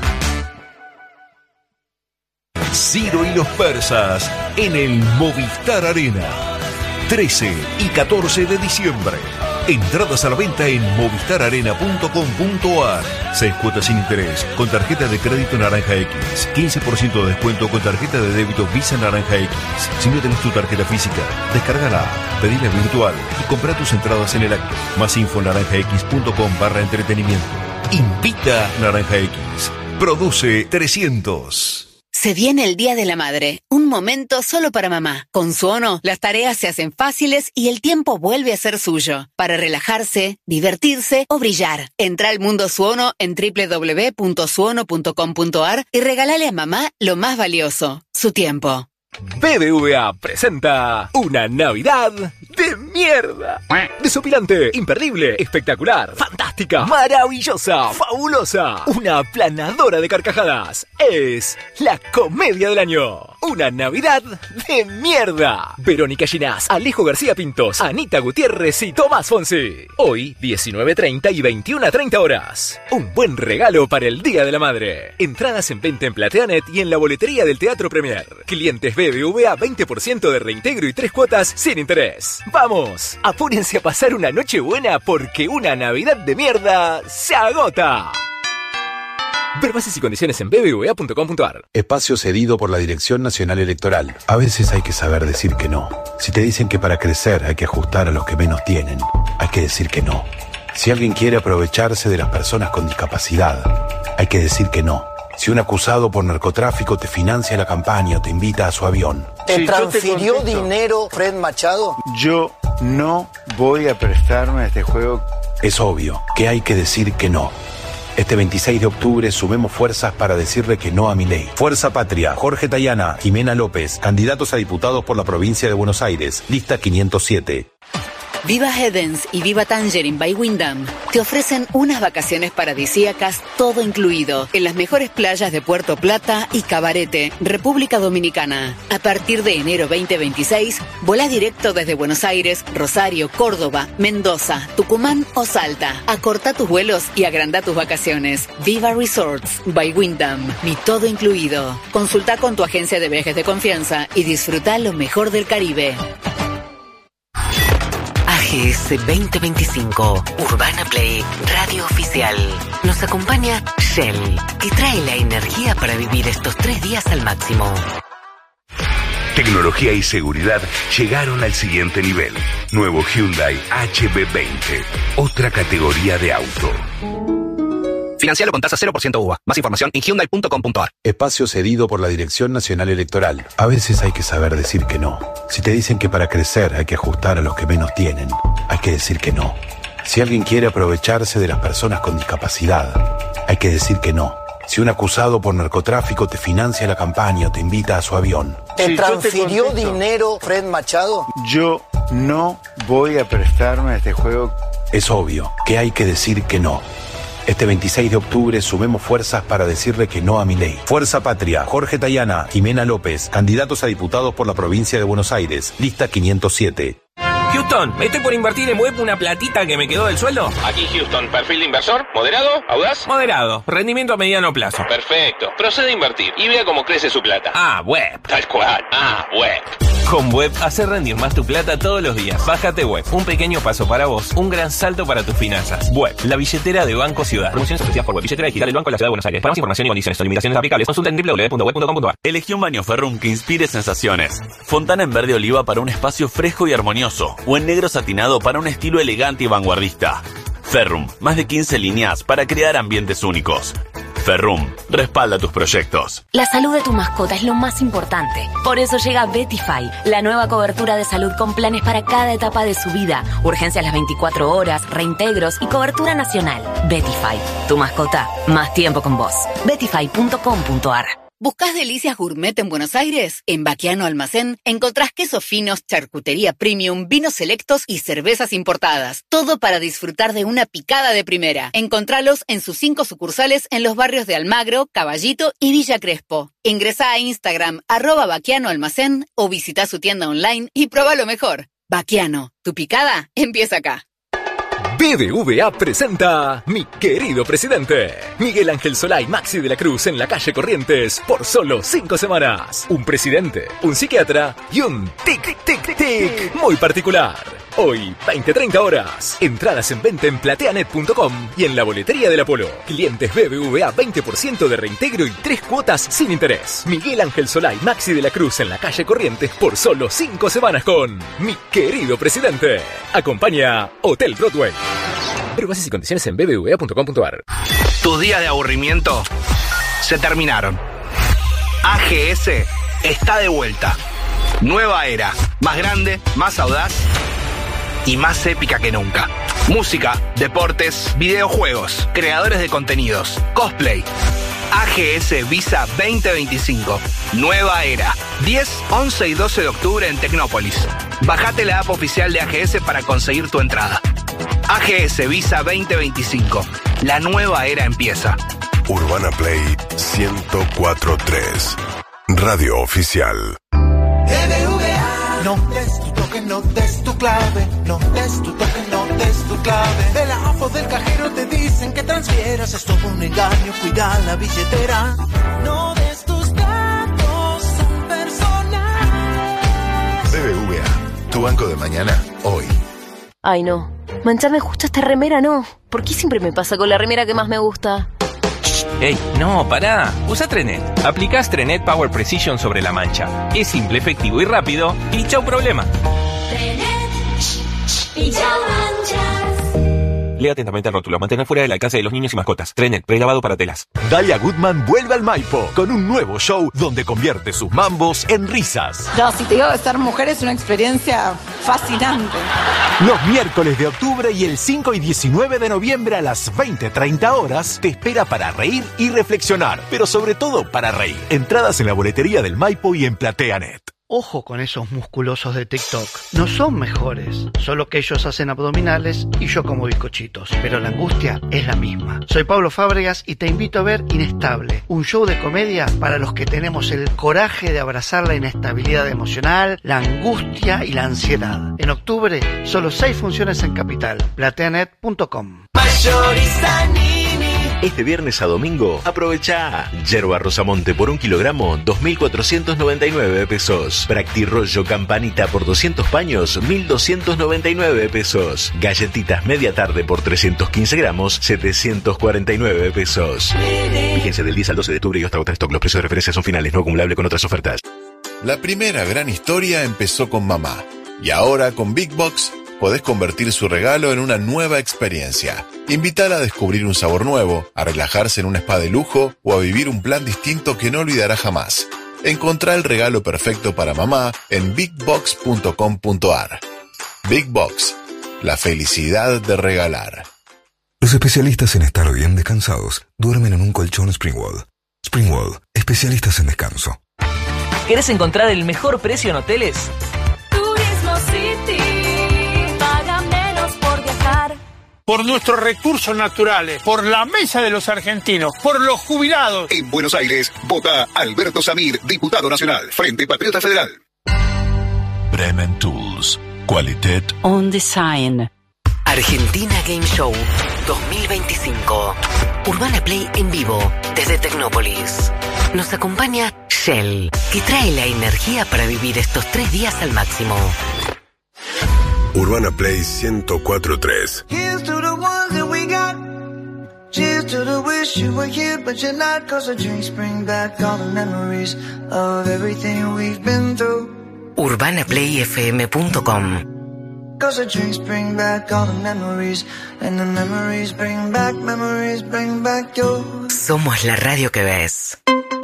[SPEAKER 6] Ciro y los persas en el Movistar Arena. trece y catorce de diciembre. Entradas a la venta en movistar arena punto com punto a r. Seis cuotas sin interés con tarjeta de crédito Naranja X. quince por ciento de descuento con tarjeta de débito Visa Naranja X. Si no tenés tu tarjeta física, descárgala, pedila virtual y compra tus entradas en el acto. Más info en naranja x punto com barra entretenimiento. Invita Naranja X. Produce trescientos.
[SPEAKER 11] Se viene el Día de la Madre, un momento solo para mamá. Con Suono, las tareas se hacen fáciles y el tiempo vuelve a ser suyo. Para relajarse, divertirse o brillar. Entra al mundo Suono en doble u doble u doble u punto suono punto com punto a r y regálale a mamá lo más valioso, su tiempo.
[SPEAKER 7] B B V A presenta una Navidad de mierda. Desopilante, imperdible, espectacular, fantástica, maravillosa, fabulosa. Una aplanadora de carcajadas. Es la comedia del año. Una Navidad de mierda. Verónica Ginás, Alejo García Pintos, Anita Gutiérrez y Tomás Fonsi. Hoy, diecinueve treinta y veintiuna treinta horas. Un buen regalo para el Día de la Madre. Entradas en venta en Plateanet y en la boletería del Teatro Premier. Clientes B B V A veinte por ciento de reintegro y tres cuotas sin interés. ¡Vamos! Apúrense a pasar una noche buena porque una Navidad de mierda se agota. Ver bases y condiciones en b b v a punto com punto a r.
[SPEAKER 9] Espacio cedido por la Dirección Nacional Electoral. A veces hay que saber decir que no. Si te dicen que para crecer hay que ajustar a los que menos tienen, hay que decir que no. Si alguien quiere aprovecharse de las personas con discapacidad, hay que decir que no. Si un acusado por narcotráfico te financia la campaña o te invita a su avión.
[SPEAKER 16] ¿Te
[SPEAKER 9] Sí,
[SPEAKER 16] transfirió te dinero Fred Machado?
[SPEAKER 9] Yo no voy a prestarme a este juego. Es obvio que hay que decir que no. Este veintiséis de octubre sumemos fuerzas para decirle que no a Milei. Fuerza Patria, Jorge Tayana, Jimena López, candidatos a diputados por la provincia de Buenos Aires, lista quinientos siete.
[SPEAKER 11] Viva Hedens y Viva Tangerine by Wyndham te ofrecen unas vacaciones paradisíacas todo incluido en las mejores playas de Puerto Plata y Cabarete, República Dominicana. A partir de enero veinte veintiséis, volá directo desde Buenos Aires, Rosario, Córdoba, Mendoza, Tucumán o Salta. Acorta tus vuelos y agranda tus vacaciones. Viva Resorts by Wyndham, mi todo incluido. Consulta con tu agencia de viajes de confianza y disfruta lo mejor del Caribe.
[SPEAKER 8] A G S veinte veinticinco, Urbana Play, radio oficial. Nos acompaña Shell, que trae la energía para vivir estos tres días al máximo.
[SPEAKER 18] Tecnología y seguridad llegaron al siguiente nivel. Nuevo Hyundai H B veinte, otra categoría de auto.
[SPEAKER 3] Financialo con tasa cero por ciento U V A. Más información en hyundai punto com punto a r.
[SPEAKER 9] Espacio cedido por la Dirección Nacional Electoral. A veces hay que saber decir que no. Si te dicen que para crecer hay que ajustar a los que menos tienen, hay que decir que no. Si alguien quiere aprovecharse de las personas con discapacidad, hay que decir que no. Si un acusado por narcotráfico te financia la campaña o te invita a su avión.
[SPEAKER 16] ¿Te
[SPEAKER 9] Sí,
[SPEAKER 16] transfirió dinero Fred Machado?
[SPEAKER 9] Yo no voy a prestarme a este juego. Es obvio que hay que decir que no. Este veintiséis de octubre sumemos fuerzas para decirle que no a Milei. Fuerza Patria, Jorge Tayana, Jimena López, candidatos a diputados por la provincia de Buenos Aires, lista quinientos siete.
[SPEAKER 17] Houston, estoy por invertir en web una platita que me quedó del sueldo.
[SPEAKER 22] Aquí Houston, perfil de inversor, moderado, audaz.
[SPEAKER 17] Moderado, rendimiento a mediano plazo.
[SPEAKER 22] Perfecto, procede a invertir y vea cómo crece su plata.
[SPEAKER 17] Ah, web.
[SPEAKER 22] Tal cual, ah, web.
[SPEAKER 17] Con Web, hacer rendir más tu plata todos los días. Bájate Web, un pequeño paso para vos, un gran salto para tus finanzas. Web, la billetera de Banco Ciudad. Promociones ofrecidas por Web, billetera digital del Banco de la Ciudad de Buenos Aires. Para más información y condiciones o limitaciones aplicables, consulta en doble u doble u doble u punto web punto com punto a r.
[SPEAKER 1] Elegí un baño Ferrum que inspire sensaciones. Fontana en verde oliva para un espacio fresco y armonioso. O en negro satinado para un estilo elegante y vanguardista. Ferrum, más de quince líneas para crear ambientes únicos. Ferrum, respalda tus proyectos.
[SPEAKER 2] La salud de tu mascota es lo más importante. Por eso llega Betify, la nueva cobertura de salud con planes para cada etapa de su vida. Urgencias las veinticuatro horas, reintegros y cobertura nacional. Betify, tu mascota, más tiempo con vos. betify punto com punto a r.
[SPEAKER 11] ¿Buscás delicias gourmet en Buenos Aires? En Baquiano Almacén encontrás quesos finos, charcutería premium, vinos selectos y cervezas importadas. Todo para disfrutar de una picada de primera. Encontralos en sus cinco sucursales en los barrios de Almagro, Caballito y Villa Crespo. Ingresá a Instagram, arroba Baquiano Almacén, o visita su tienda online y prueba lo mejor. Baquiano, tu picada empieza acá.
[SPEAKER 7] B B V A presenta Mi Querido Presidente. Miguel Ángel Solá y Maxi de la Cruz en la calle Corrientes por solo cinco semanas. Un presidente, un psiquiatra y un tic, tic, tic muy particular. Hoy, veinte treinta horas. Entradas en venta en plateanet punto com y en la boletería del Apolo. Clientes B B V A veinte por ciento de reintegro y tres cuotas sin interés. Miguel Ángel Solá y Maxi de la Cruz en la calle Corrientes por solo cinco semanas con Mi Querido Presidente. Acompaña Hotel Broadway. Pero bases y condiciones en b b v a punto com punto a r.
[SPEAKER 3] Tus días de aburrimiento se terminaron. A G S está de vuelta. Nueva era, más grande, más audaz y más épica que nunca. Música, deportes, videojuegos, creadores de contenidos, cosplay. A G S Visa veinte veinticinco. Nueva era. diez, once y doce de octubre en Tecnópolis. Bajate la app oficial de A G S para conseguir tu entrada. A G S Visa veinte veinticinco. La nueva era empieza.
[SPEAKER 10] Urbana Play ciento cuatro punto tres. Radio oficial.
[SPEAKER 12] B B V A. No des tu toque, no des tu clave. No des tu toque, no des tu clave. De la app o del cajero te dicen que transfieras. Es todo un engaño, cuida la billetera. No des tus datos, son personales.
[SPEAKER 10] B B V A. Tu banco de mañana, hoy.
[SPEAKER 2] Ay, no. Mancharme justo esta remera, no. ¿Por qué siempre me pasa con la remera que más me gusta?
[SPEAKER 17] ¡Ey! ¡No, pará! Usa Trenet. Aplicás Trenet Power Precision sobre la mancha. Es simple, efectivo y rápido. Y chau problema.
[SPEAKER 13] Trenet y chau manchas.
[SPEAKER 17] Lea atentamente el rótulo. Mantener fuera del alcance de los niños y mascotas. Trenet, prelavado para telas.
[SPEAKER 19] Dalia Goodman vuelve al Maipo con un nuevo show donde convierte sus mambos en risas.
[SPEAKER 21] No, si te digo que ser mujer es una experiencia fascinante.
[SPEAKER 19] Los miércoles de octubre y el cinco y diecinueve de noviembre a las veinte treinta horas te espera para reír y reflexionar, pero sobre todo para reír. Entradas en la boletería del Maipo y en PlateaNet.
[SPEAKER 26] Ojo con esos musculosos de TikTok. No son mejores, solo que ellos hacen abdominales y yo como bizcochitos. Pero la angustia es la misma. Soy Pablo Fábregas y te invito a ver Inestable, un show de comedia para los que tenemos el coraje de abrazar la inestabilidad emocional, la angustia y la ansiedad. En octubre, solo seis funciones en Capital. plateanet punto com.
[SPEAKER 1] Este viernes a domingo, aprovecha yerba Rosamonte por un kilogramo, dos mil cuatrocientos noventa y nueve pesos. Practirollo Campanita por doscientos paños, mil doscientos noventa y nueve pesos. Galletitas Media Tarde por trescientos quince gramos, setecientos cuarenta y nueve pesos. Vigencia del diez al doce de octubre y hasta agotar stock. Los precios de referencia son finales, no acumulable con otras ofertas.
[SPEAKER 10] La primera gran historia empezó con mamá. Y ahora con Big Box podés convertir su regalo en una nueva experiencia. Invítala a descubrir un sabor nuevo, a relajarse en un spa de lujo o a vivir un plan distinto que no olvidará jamás. Encontrá el regalo perfecto para mamá en big box punto com punto a r. Big Box, la felicidad de regalar.
[SPEAKER 24] Los especialistas en estar bien descansados duermen en un colchón Springwall. Springwall, especialistas en descanso.
[SPEAKER 17] ¿Querés encontrar el mejor precio en hoteles?
[SPEAKER 13] Turismo City. Paga menos por viajar.
[SPEAKER 28] Por nuestros recursos naturales, por la mesa de los argentinos, por los jubilados.
[SPEAKER 29] En Buenos Aires, vota Alberto Samir, diputado nacional, Frente Patriota Federal.
[SPEAKER 10] Bremen Tools. Qualität
[SPEAKER 8] on Design. Argentina Game Show dos mil veinticinco. Urbana Play en vivo desde Tecnópolis. Nos acompaña Shell, que trae la energía para vivir estos tres días al máximo.
[SPEAKER 4] Urbana Play ciento cuatro punto tres.
[SPEAKER 5] Here's to the ones that we got. Cheers to the wish you were here, but you're not. Cause the drinks bring back all the memories of everything we've been through.
[SPEAKER 8] urbana play f m punto com.
[SPEAKER 5] Cause the drinks bring back all the memories, and the memories bring back, memories bring back you.
[SPEAKER 8] Somos la radio que ves.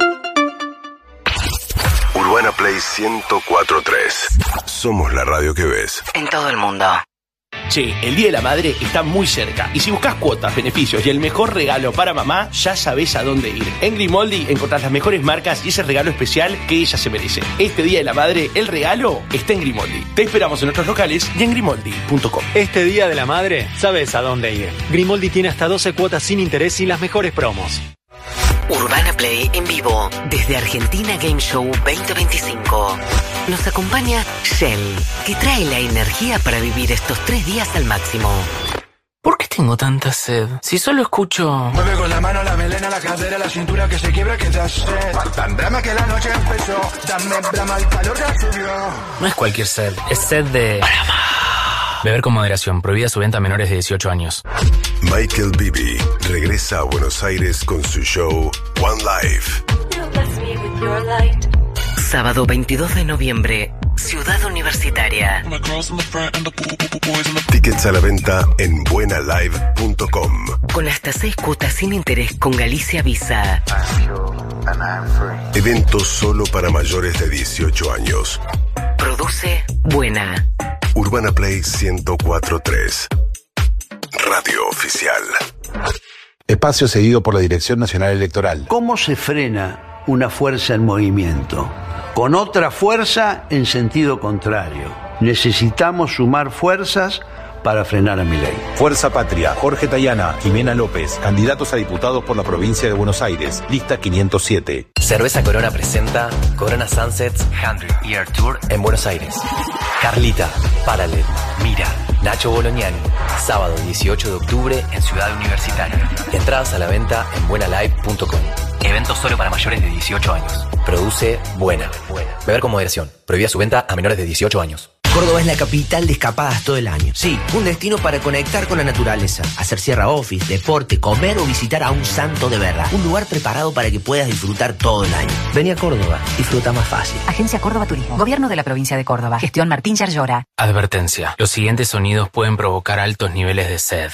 [SPEAKER 4] Urbana Play ciento cuatro punto tres. Somos la radio que ves.
[SPEAKER 8] En todo el mundo.
[SPEAKER 6] Che, el Día de la Madre está muy cerca y si buscas cuotas, beneficios y el mejor regalo para mamá, ya sabés a dónde ir. En Grimoldi encontrás las mejores marcas y ese regalo especial que ella se merece. Este Día de la Madre, el regalo está en Grimoldi. Te esperamos en nuestros locales y en grimoldi punto com.
[SPEAKER 14] Este Día de la Madre, sabes a dónde ir. Grimoldi tiene hasta doce cuotas sin interés y las mejores promos.
[SPEAKER 8] Urbana Play en vivo desde Argentina Game Show veinte veinticinco. Nos acompaña Shell, que trae la energía para vivir estos tres días al máximo.
[SPEAKER 15] ¿Por qué tengo tanta sed? Si solo escucho...
[SPEAKER 20] Mueve con la mano, la melena, la cadera, la cintura que se quiebra, que da sed. Tan brama que la noche empezó. Dame brama, el calor ya subió.
[SPEAKER 15] No es cualquier sed, es sed de... Beber con moderación, prohibida su venta a menores de dieciocho años.
[SPEAKER 4] Michael Bibi regresa a Buenos Aires con su show One Life.
[SPEAKER 8] Sábado veintidós de noviembre, Ciudad Universitaria.
[SPEAKER 4] Tickets a la venta en buena live punto com.
[SPEAKER 8] Con hasta seis cuotas sin interés con Galicia Visa.
[SPEAKER 4] Evento solo para mayores de dieciocho años.
[SPEAKER 8] Produce Buena.
[SPEAKER 4] Urbana Play ciento cuatro punto tres. Radio oficial.
[SPEAKER 9] Espacio cedido por la Dirección Nacional Electoral.
[SPEAKER 23] ¿Cómo se frena una fuerza en movimiento? Con otra fuerza en sentido contrario. Necesitamos sumar fuerzas para frenar a Milei.
[SPEAKER 19] Fuerza Patria, Jorge Tayana, Jimena López, candidatos a diputados por la provincia de Buenos Aires, lista quinientos siete.
[SPEAKER 25] Cerveza Corona presenta Corona Sunsets cien Year Tour en Buenos Aires. Carlita, Paralel, Mira, Nacho Bolognani, sábado dieciocho de octubre en Ciudad Universitaria. Entradas a la venta en buena live punto com. Evento solo para mayores de dieciocho años. Produce Buena. Beber con moderación. Prohibida su venta a menores de dieciocho años.
[SPEAKER 27] Córdoba es la capital de escapadas todo el año. Sí, un destino para conectar con la naturaleza, hacer sierra office, deporte, comer o visitar a un santo de verdad. Un lugar preparado para que puedas disfrutar todo el año. Vení a Córdoba, disfruta más fácil.
[SPEAKER 2] Agencia Córdoba Turismo. Gobierno de la provincia de Córdoba. Gestión Martín Yarlora.
[SPEAKER 15] Advertencia. Los siguientes sonidos pueden provocar altos niveles de sed.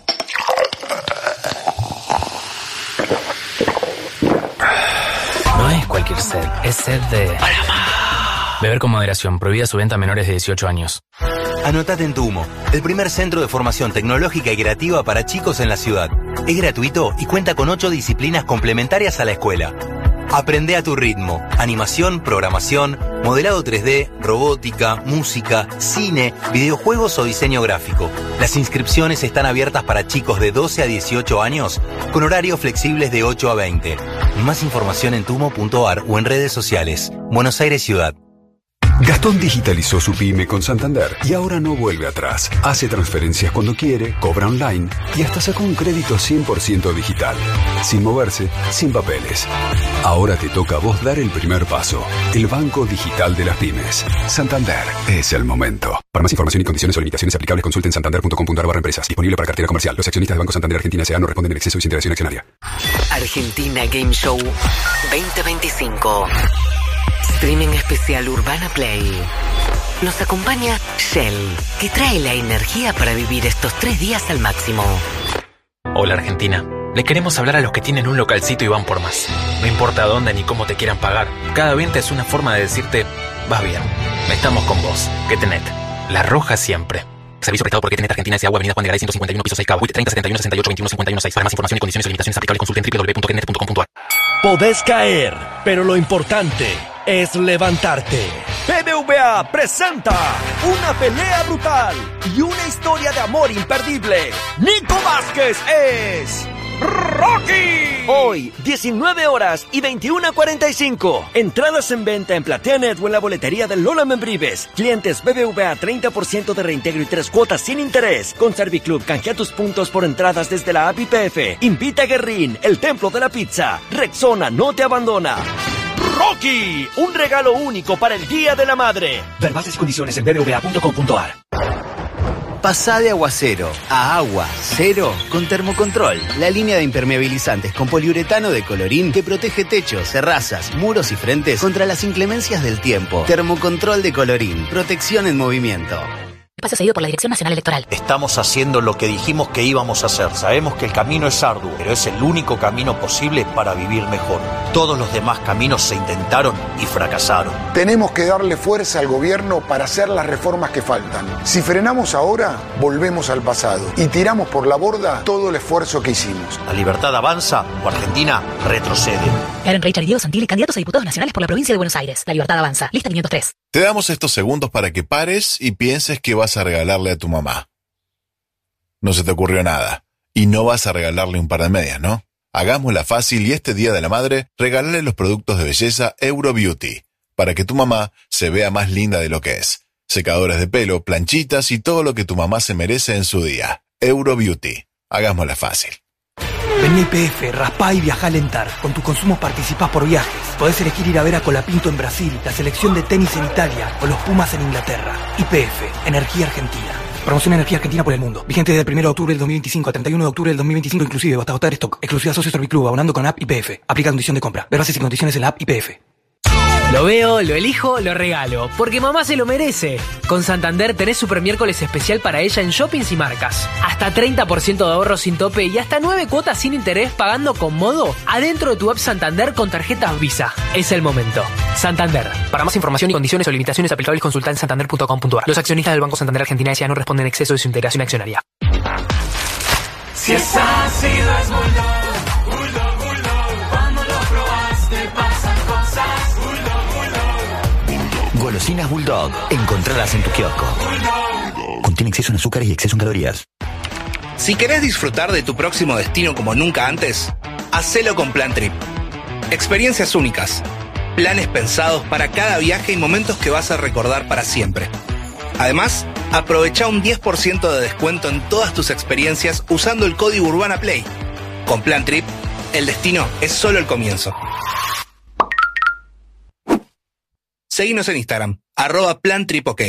[SPEAKER 15] No es cualquier sed, es sed de... Beber con moderación. Prohibida su venta a menores de dieciocho años.
[SPEAKER 30] Anotate en Tumo, el primer centro de formación tecnológica y creativa para chicos en la ciudad. Es gratuito y cuenta con ocho disciplinas complementarias a la escuela. Aprende a tu ritmo. Animación, programación, modelado tres D, robótica, música, cine, videojuegos o diseño gráfico. Las inscripciones están abiertas para chicos de doce a dieciocho años con horarios flexibles de ocho a veinte. Más información en tumo punto ar o en redes sociales. Buenos Aires Ciudad.
[SPEAKER 31] Gastón digitalizó su pyme con Santander y ahora no vuelve atrás. Hace transferencias cuando quiere, cobra online y hasta sacó un crédito cien por ciento digital. Sin moverse, sin papeles. Ahora te toca a vos dar el primer paso. El Banco Digital de las Pymes. Santander es el momento. Para más información y condiciones o limitaciones aplicables, consulten santander punto com punto ar barra empresas. Disponible para cartera comercial. Los accionistas del Banco Santander Argentina S A no responden en exceso y sin interacción accionaria.
[SPEAKER 8] Argentina Game Show veinte veinticinco. Streaming especial Urbana Play. Nos acompaña Shell, que trae la energía para vivir estos tres días al máximo.
[SPEAKER 25] Hola Argentina. Le queremos hablar a los que tienen un localcito y van por más. No importa dónde ni cómo te quieran pagar. Cada venta es una forma de decirte, vas bien, estamos con vos. GetNet, la roja siempre. Servicio prestado por GetNet Argentina S A, Avenida Juan de Garay ciento cincuenta y uno, piso seis, Cabo. W I T treinta setenta y uno sesenta y ocho veintiuno cincuenta y uno seis. Para más información y condiciones o limitaciones aplicables, consulten doble u doble u doble u punto getnet punto com punto ar.
[SPEAKER 32] Podés caer, pero lo importante es levantarte. B B V A presenta una pelea brutal y una historia de amor imperdible. Nico Vázquez es Rocky. Hoy, diecinueve horas y veintiuna cuarenta y cinco. Entradas en venta en PlateaNet o en la boletería de Lola Membrives. Clientes B B V A treinta por ciento de reintegro y tres cuotas sin interés. Con Serviclub canjea tus puntos por entradas desde la app Y P F. Invita a Guerrín, el templo de la pizza. Rexona no te abandona. Rocky, un regalo único para el Día de la Madre. Ver bases y condiciones en b b v a punto com punto a r.
[SPEAKER 1] Pasá de agua cero a agua cero con Termocontrol, la línea de impermeabilizantes con poliuretano de Colorín que protege techos, terrazas, muros y frentes contra las inclemencias del tiempo. Termocontrol de Colorín, protección en movimiento.
[SPEAKER 2] Espacio cedido por la Dirección Nacional Electoral.
[SPEAKER 3] Estamos haciendo lo que dijimos que íbamos a hacer. Sabemos que el camino es arduo, pero es el único camino posible para vivir mejor. Todos los demás caminos se intentaron y fracasaron.
[SPEAKER 7] Tenemos que darle fuerza al gobierno para hacer las reformas que faltan. Si frenamos ahora, volvemos al pasado y tiramos por la borda todo el esfuerzo que hicimos.
[SPEAKER 3] La libertad avanza o Argentina retrocede.
[SPEAKER 2] Karen Reichard y Diego Santilli, candidatos a diputados nacionales por la provincia de Buenos Aires. La libertad avanza. Lista quinientos tres.
[SPEAKER 10] Te damos estos segundos para que pares y pienses que vas a regalarle a tu mamá. No se te ocurrió nada. Y no vas a regalarle un par de medias, ¿no? Hagámosla fácil y este Día de la Madre, regálale los productos de belleza Euro Beauty, para que tu mamá se vea más linda de lo que es. Secadores de pelo, planchitas y todo lo que tu mamá se merece en su día. Euro Beauty. Hagámosla fácil.
[SPEAKER 11] Vení a Y P F, raspá y viajá a Lentar. Con tus consumos participás por viajes. Podés elegir ir a ver a Colapinto en Brasil, la selección de tenis en Italia o los Pumas en Inglaterra. Y P F, Energía Argentina. Promoción Energía Argentina por el mundo. Vigente desde el primero de octubre del dos mil veinticinco a treinta y uno de octubre del dos mil veinticinco inclusive, hasta agotar stock. Exclusiva Socio Serviclub, abonando con app Y P F. Aplica condición de compra. Ver bases y condiciones en la app Y P F.
[SPEAKER 12] Lo veo, lo elijo, lo regalo, porque mamá se lo merece. Con Santander tenés Super Miércoles especial para ella en shoppings y marcas. Hasta treinta por ciento de ahorro sin tope y hasta nueve cuotas sin interés pagando con Modo adentro de tu app Santander con tarjetas Visa. Es el momento. Santander. Para más información y condiciones o limitaciones aplicables consulta en santander punto com punto a r. Los accionistas del Banco Santander Argentina S A no responden en exceso de su integración accionaria.
[SPEAKER 13] Si es ácido es Bulldog, Bulldog, Bulldog. Cuando lo probaste pasan cosas.
[SPEAKER 16] Golosinas Bulldog. Encontradas en tu kiosco. Contiene exceso en azúcares y exceso en calorías.
[SPEAKER 17] Si querés disfrutar de tu próximo destino como nunca antes, hacelo con Plan Trip. Experiencias únicas. Planes pensados para cada viaje y momentos que vas a recordar para siempre. Además, aprovecha un diez por ciento de descuento en todas tus experiencias usando el código Urbana Play. Con Plan Trip, el destino es solo el comienzo. Seguinos en Instagram, arroba Plan Trip OK.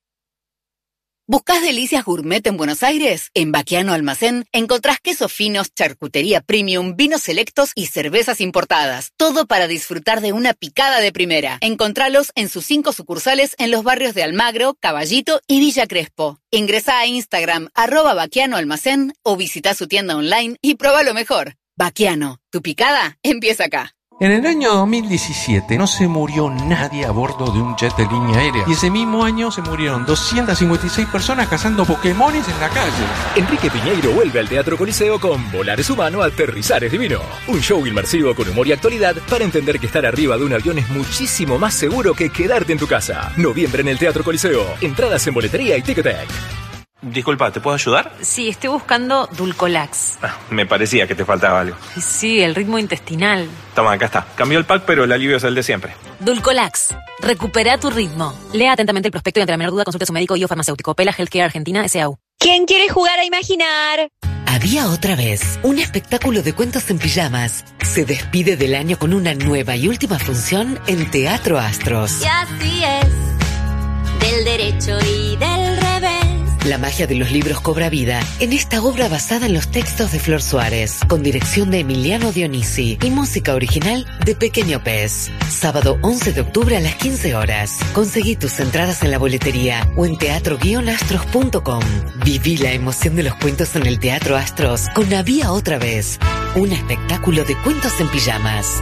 [SPEAKER 18] ¿Buscás delicias gourmet en Buenos Aires? En Baquiano Almacén encontrás quesos finos, charcutería premium, vinos selectos y cervezas importadas. Todo para disfrutar de una picada de primera. Encontralos en sus cinco sucursales en los barrios de Almagro, Caballito y Villa Crespo. Ingresá a Instagram, arroba Baquiano Almacén o visita su tienda online y prueba lo mejor. Baquiano, tu picada empieza acá.
[SPEAKER 21] En el año dos mil diecisiete no se murió nadie a bordo de un jet de línea aérea. Y ese mismo año se murieron doscientas cincuenta y seis personas cazando pokémones en la calle.
[SPEAKER 22] Enrique Piñeiro vuelve al Teatro Coliseo con Volar es humano, aterrizar es divino. Un show inmersivo con humor y actualidad para entender que estar arriba de un avión es muchísimo más seguro que quedarte en tu casa. Noviembre en el Teatro Coliseo. Entradas en boletería y Ticketek.
[SPEAKER 24] Disculpa, ¿te puedo ayudar?
[SPEAKER 26] Sí, estoy buscando Dulcolax.
[SPEAKER 24] Ah, me parecía que te faltaba algo.
[SPEAKER 26] Sí, el ritmo intestinal.
[SPEAKER 24] Toma, acá está. Cambió el pack, pero el alivio es el de siempre.
[SPEAKER 2] Dulcolax. Recupera tu ritmo. Lea atentamente el prospecto y ante la menor duda consulte a su médico y o farmacéutico. Pela Healthcare Argentina S A U.
[SPEAKER 33] ¿Quién quiere jugar a imaginar?
[SPEAKER 8] Había otra vez un espectáculo de cuentos en pijamas. Se despide del año con una nueva y última función en Teatro Astros.
[SPEAKER 13] Y así es, del derecho y del revés.
[SPEAKER 8] La magia de los libros cobra vida en esta obra basada en los textos de Flor Suárez, con dirección de Emiliano Dionisi y música original de Pequeño Pez. Sábado once de octubre a las quince horas. Conseguí tus entradas en la boletería o en teatro guion astros punto com. Viví la emoción de los cuentos en el Teatro Astros con Había otra vez, un espectáculo de cuentos en pijamas.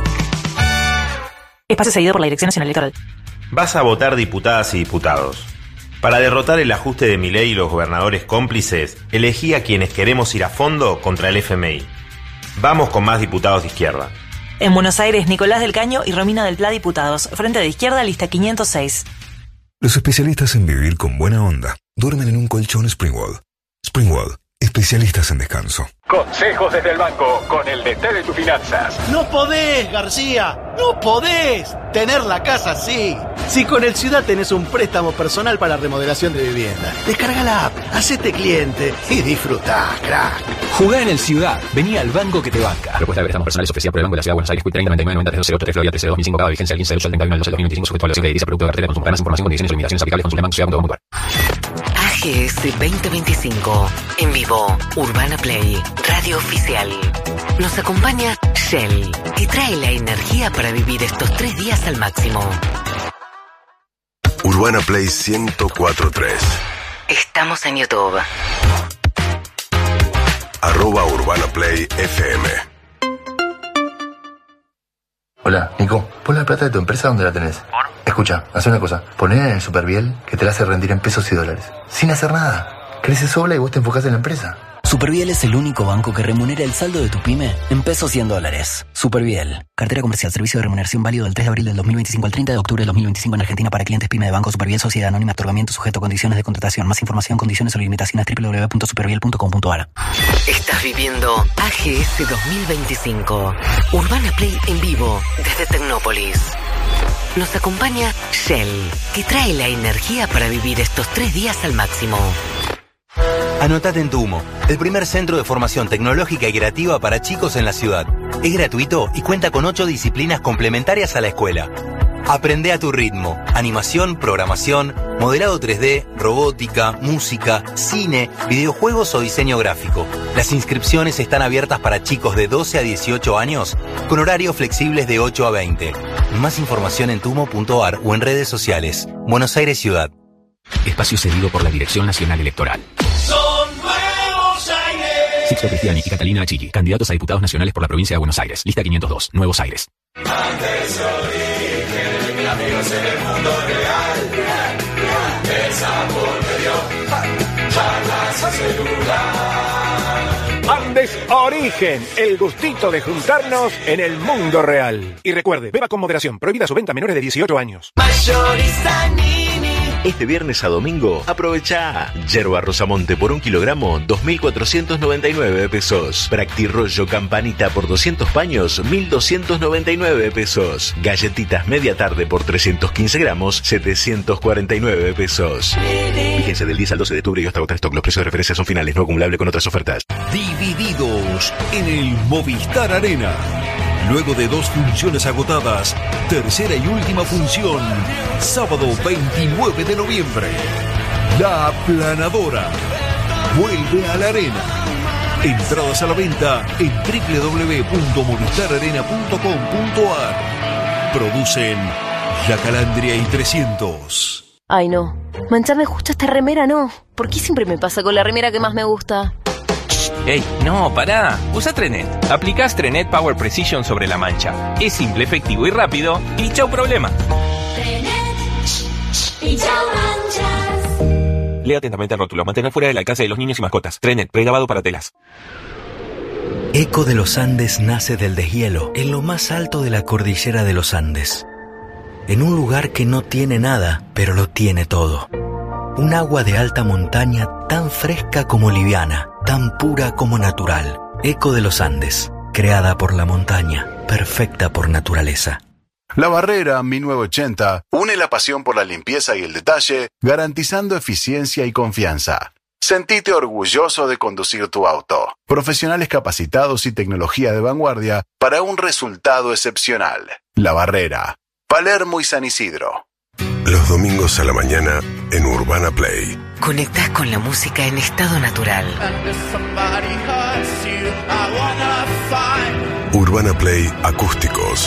[SPEAKER 2] Espacio cedido por la Dirección Nacional Electoral.
[SPEAKER 34] Vas a votar diputadas y diputados. Para derrotar el ajuste de Milei y los gobernadores cómplices, elegí a quienes queremos ir a fondo contra el F M I. Vamos con más diputados de izquierda.
[SPEAKER 2] En Buenos Aires, Nicolás del Caño y Romina del Pla, diputados. Frente de Izquierda, lista quinientos seis.
[SPEAKER 31] Los especialistas en vivir con buena onda duermen en un colchón Springwall. Springwall es Especialistas en descanso.
[SPEAKER 22] Consejos desde el banco con el D T de tus finanzas.
[SPEAKER 4] No podés, García, no podés tener la casa así. Si con el Ciudad tenés un préstamo personal para remodelación de vivienda, descarga la app, hacete cliente y disfrutá, crack.
[SPEAKER 5] Jugá en el Ciudad, vení al banco que te banca.
[SPEAKER 6] Propuesta de préstamos personales ofrecida por el Banco de la Ciudad de Buenos Aires, Q treinta, noventa y nueve, noventa, trece cero ocho tres, Florida trece dos mil cinco, cada vigencia el quince de ocho al treinta y uno del doce del dos mil veinticinco, sujeto a evaluación crediticia, producto de cartera de consumo. Para más información, condiciones y limitaciones aplicables, consulte banco ciudad punto com punto ar.
[SPEAKER 8] A G S veinte veinticinco, en vivo, Urbana Play, radio oficial. Nos acompaña Shell, que trae la energía para vivir estos tres días al máximo.
[SPEAKER 31] Urbana Play ciento cuatro punto tres.
[SPEAKER 8] Estamos en YouTube.
[SPEAKER 31] Arroba Urbana Play F M.
[SPEAKER 9] Hola, Nico. Pon la plata de tu empresa donde la tenés. ¿Por? Escucha, haz una cosa. Poné en el Superviel que te la hace rendir en pesos y dólares. Sin hacer nada. Crece sola y vos te enfocás en la empresa.
[SPEAKER 14] Superviel es el único banco que remunera el saldo de tu pyme en pesos y en dólares. Superviel. Cartera comercial. Servicio de remuneración válido del tres de abril del dos mil veinticinco al treinta de octubre del dos mil veinticinco en Argentina para clientes pyme de Banco Superviel Sociedad Anónima. Otorgamiento sujeto a condiciones de contratación. Más información, condiciones o limitaciones doble u doble u doble u punto superviel punto com punto ar.
[SPEAKER 8] Estás viviendo A G S dos mil veinticinco. Urbana Play en vivo desde Tecnópolis. Nos acompaña Shell, que trae la energía para vivir estos tres días al máximo.
[SPEAKER 15] Anotate en Tumo, el primer centro de formación tecnológica y creativa para chicos en la ciudad. Es gratuito y cuenta con ocho disciplinas complementarias a la escuela. Aprende a tu ritmo: animación, programación, modelado tres D, robótica, música, cine, videojuegos o diseño gráfico. Las inscripciones están abiertas para chicos de doce a dieciocho años con horarios flexibles de ocho a veinte. Más información en tumo punto ar o en redes sociales. Buenos Aires Ciudad.
[SPEAKER 19] Espacio cedido por la Dirección Nacional Electoral.
[SPEAKER 13] Son Nuevos Aires.
[SPEAKER 19] Sixto Cristiani y Catalina Achilli, candidatos a diputados nacionales por la provincia de Buenos Aires. Lista quinientos dos, Nuevos Aires.
[SPEAKER 13] Antes origen, amigos en el mundo real. Esa por medio, charlas en celular.
[SPEAKER 22] Andes Origen, el gustito de juntarnos en el mundo real. Y recuerde, beba con moderación, prohibida su venta a menores de dieciocho años.
[SPEAKER 13] Mayorizanini.
[SPEAKER 20] Este viernes a domingo, aprovecha yerba Rosamonte por un kilogramo, dos mil cuatrocientos noventa y nueve pesos. Practirollo Campanita por doscientos paños, mil doscientos noventa y nueve pesos. Galletitas Media Tarde por trescientos quince gramos, setecientos cuarenta y nueve pesos. Vigencia del diez al doce de octubre y hasta agotar stock. Los precios de referencia son finales, no acumulable con otras ofertas.
[SPEAKER 23] Divididos en el Movistar Arena. Luego de dos funciones agotadas, tercera y última función, sábado veintinueve de noviembre. La Aplanadora vuelve a la arena. Entradas a la venta en doble u doble u doble u punto movistar arena punto com punto ar. Producen La Calandria y trescientos.
[SPEAKER 25] Ay, no. Mancharme justo esta remera, no. ¿Por qué siempre me pasa con la remera que más me gusta?
[SPEAKER 27] ¡Ey! No, pará. Usa Trenet. Aplicás Trenet Power Precision sobre la mancha. Es simple, efectivo y rápido. Y chau problema.
[SPEAKER 13] Trenet y chau manchas.
[SPEAKER 27] Lea atentamente el rótulo. Mantener fuera del alcance de los niños y mascotas. Trenet, pregrabado para telas.
[SPEAKER 28] Eco de los Andes nace del deshielo, en lo más alto de la cordillera de los Andes. En un lugar que no tiene nada, pero lo tiene todo. Un agua de alta montaña tan fresca como liviana, tan pura como natural. Eco de los Andes, creada por la montaña, perfecta por naturaleza.
[SPEAKER 10] La Barrera mil novecientos ochenta une la pasión por la limpieza y el detalle, garantizando eficiencia y confianza. Sentite orgulloso de conducir tu auto. Profesionales capacitados y tecnología de vanguardia para un resultado excepcional. La Barrera, Palermo y San Isidro.
[SPEAKER 31] Los domingos a la mañana en Urbana Play.
[SPEAKER 8] Conectás con la música en estado natural.
[SPEAKER 31] Urbana Play Acústicos.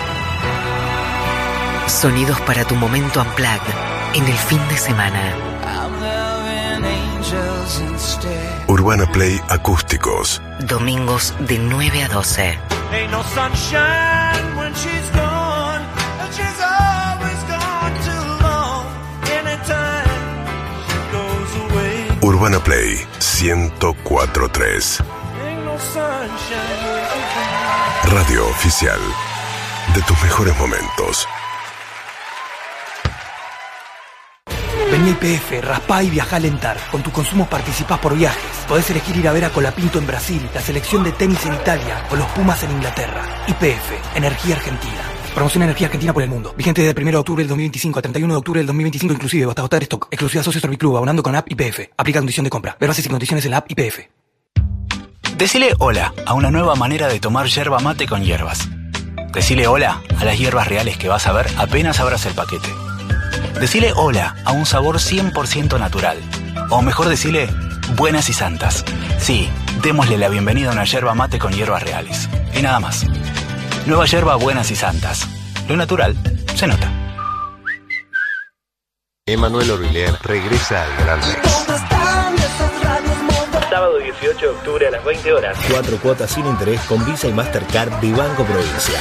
[SPEAKER 8] Sonidos para tu momento unplugged en el fin de semana.
[SPEAKER 31] Urbana Play Acústicos.
[SPEAKER 8] Domingos de nueve a doce.
[SPEAKER 13] Ain't no sunshine when she's gone, and she's always gone too long. Anytime she goes away.
[SPEAKER 31] Urbana Play ciento cuatro punto tres.
[SPEAKER 13] Ain't no sunshine.
[SPEAKER 31] Radio oficial de tus mejores momentos.
[SPEAKER 1] Vení a I P F, raspá y viajá a Alentar. Con tus consumos participás por viajes. Podés elegir ir a ver a Colapinto en Brasil, la selección de tenis en Italia o los Pumas en Inglaterra. I P F, Energía Argentina. Promoción Energía Argentina por el mundo. Vigente desde el primero de octubre del dos mil veinticinco a treinta y uno de octubre del dos mil veinticinco inclusive, hasta agotar stock. Exclusiva Socio Serviclub, abonando con app I P F. Aplica condición de compra. Ver bases y condiciones en la app I P F.
[SPEAKER 3] Decile hola a una nueva manera de tomar yerba mate con hierbas. Decile hola a las hierbas reales que vas a ver apenas abras el paquete. Decile hola a un sabor cien por ciento natural. O mejor decile buenas y santas. Sí, démosle la bienvenida a una yerba mate con hierbas reales. Y nada más. Nueva yerba buenas y santas. Lo natural se nota.
[SPEAKER 7] Emanuel Orbilier regresa al Gran Rex.
[SPEAKER 11] Sábado dieciocho de octubre a las veinte horas.
[SPEAKER 12] Cuatro cuotas sin interés con Visa y Mastercard de Banco Provincia.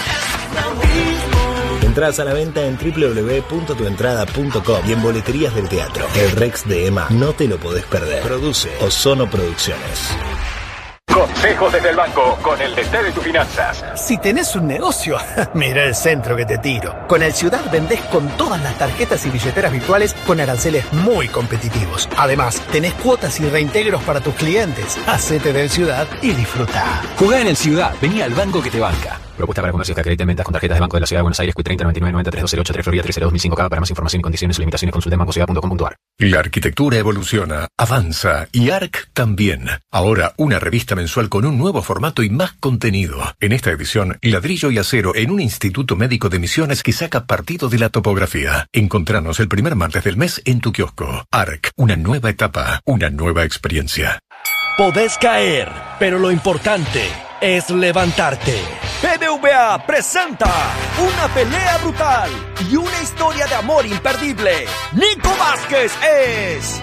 [SPEAKER 12] Entradas a la venta en doble u doble u doble u punto tu entrada punto com y en boleterías del teatro. El Rex de Ema no te lo podés perder. Produce Ozono Producciones.
[SPEAKER 16] Consejos desde el banco con el D T de tus finanzas.
[SPEAKER 4] Si tenés un negocio, mira el centro que te tiro. Con el Ciudad vendés con todas las tarjetas y billeteras virtuales con aranceles muy competitivos. Además, tenés cuotas y reintegros para tus clientes. Hacete del Ciudad y disfruta.
[SPEAKER 5] Jugá en el Ciudad, vení al banco que te banca. Propuesta para comercios que acrediten ventas con tarjetas de Banco de la Ciudad de Buenos Aires, Q treinta noventa y nueve noventa y tres dos cero ocho tres Florida trece dos mil cinco K. Para más información y condiciones o limitaciones consulte en bancociudad punto com punto a r.
[SPEAKER 23] La arquitectura evoluciona, avanza y A R C también. Ahora una revista mensual con un nuevo formato y más contenido. En esta edición, Ladrillo y Acero en un instituto médico de Misiones que saca partido de la topografía. Encontranos el primer martes del mes en tu kiosco. A R C, una nueva etapa, una nueva experiencia.
[SPEAKER 17] Podés caer, pero lo importante es levantarte. B B V A presenta una pelea brutal y una historia de amor imperdible. Nico Vázquez es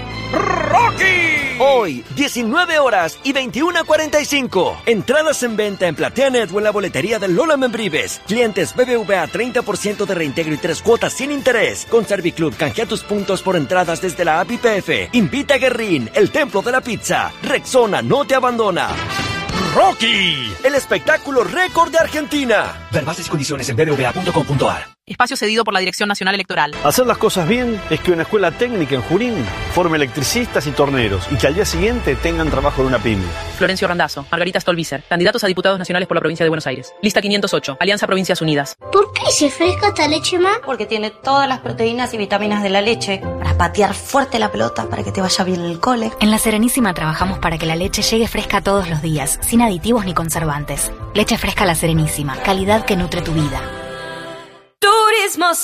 [SPEAKER 17] Rocky. Hoy, diecinueve horas y veintiuna cuarenta y cinco. Entradas en venta en PlateaNet o en la boletería de Lola Membrives. Clientes B B V A treinta por ciento de reintegro y tres cuotas sin interés. Con Serviclub canjea tus puntos por entradas desde la app I P F. Invita a Guerrín, el templo de la pizza. Rexona no te abandona. Rocky, el espectáculo récord de Argentina. Ver bases y condiciones en b b v a punto com punto a r.
[SPEAKER 18] Espacio cedido por la Dirección Nacional Electoral.
[SPEAKER 21] Hacer las cosas bien es que una escuela técnica en Junín forme electricistas y torneros y que al día siguiente tengan trabajo en una pyme.
[SPEAKER 18] Florencio Randazzo, Margarita Stolbizer, candidatos a diputados nacionales por la provincia de Buenos Aires. Lista quinientos ocho, Alianza Provincias Unidas.
[SPEAKER 24] ¿Por qué se fresca esta leche, ma?
[SPEAKER 26] Porque tiene todas las proteínas y vitaminas de la leche para patear fuerte la pelota, para que te vaya bien el cole.
[SPEAKER 2] En La Serenísima trabajamos para que la leche llegue fresca todos los días, sin aditivos ni conservantes. Leche fresca La Serenísima, calidad que nutre tu vida.
[SPEAKER 29] Turismo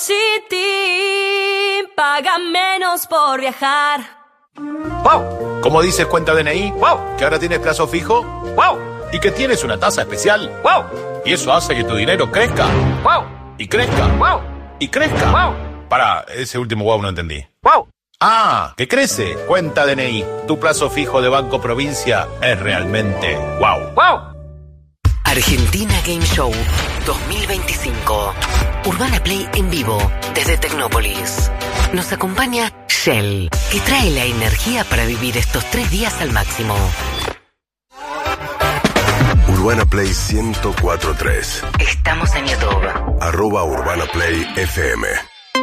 [SPEAKER 29] City, paga menos por viajar.
[SPEAKER 30] ¡Wow! ¿Cómo dices cuenta D N I? ¡Wow! ¿Que ahora tienes plazo fijo? ¡Wow! ¿Y que tienes una tasa especial? ¡Wow! Y eso hace que tu dinero crezca. ¡Wow! Y crezca. ¡Wow! Y crezca. ¡Wow! Pará, ese último wow no entendí. ¡Wow! Ah, que crece. Cuenta D N I. Tu plazo fijo de Banco Provincia es realmente wow. ¡Wow!
[SPEAKER 8] Argentina Game Show dos mil veinticinco. Urbana Play en vivo desde Tecnópolis. Nos acompaña Shell, que trae la energía para vivir estos tres días al máximo.
[SPEAKER 32] Urbana Play ciento cuatro punto tres.
[SPEAKER 8] Estamos en YouTube.
[SPEAKER 32] Arroba Urbana Play F M.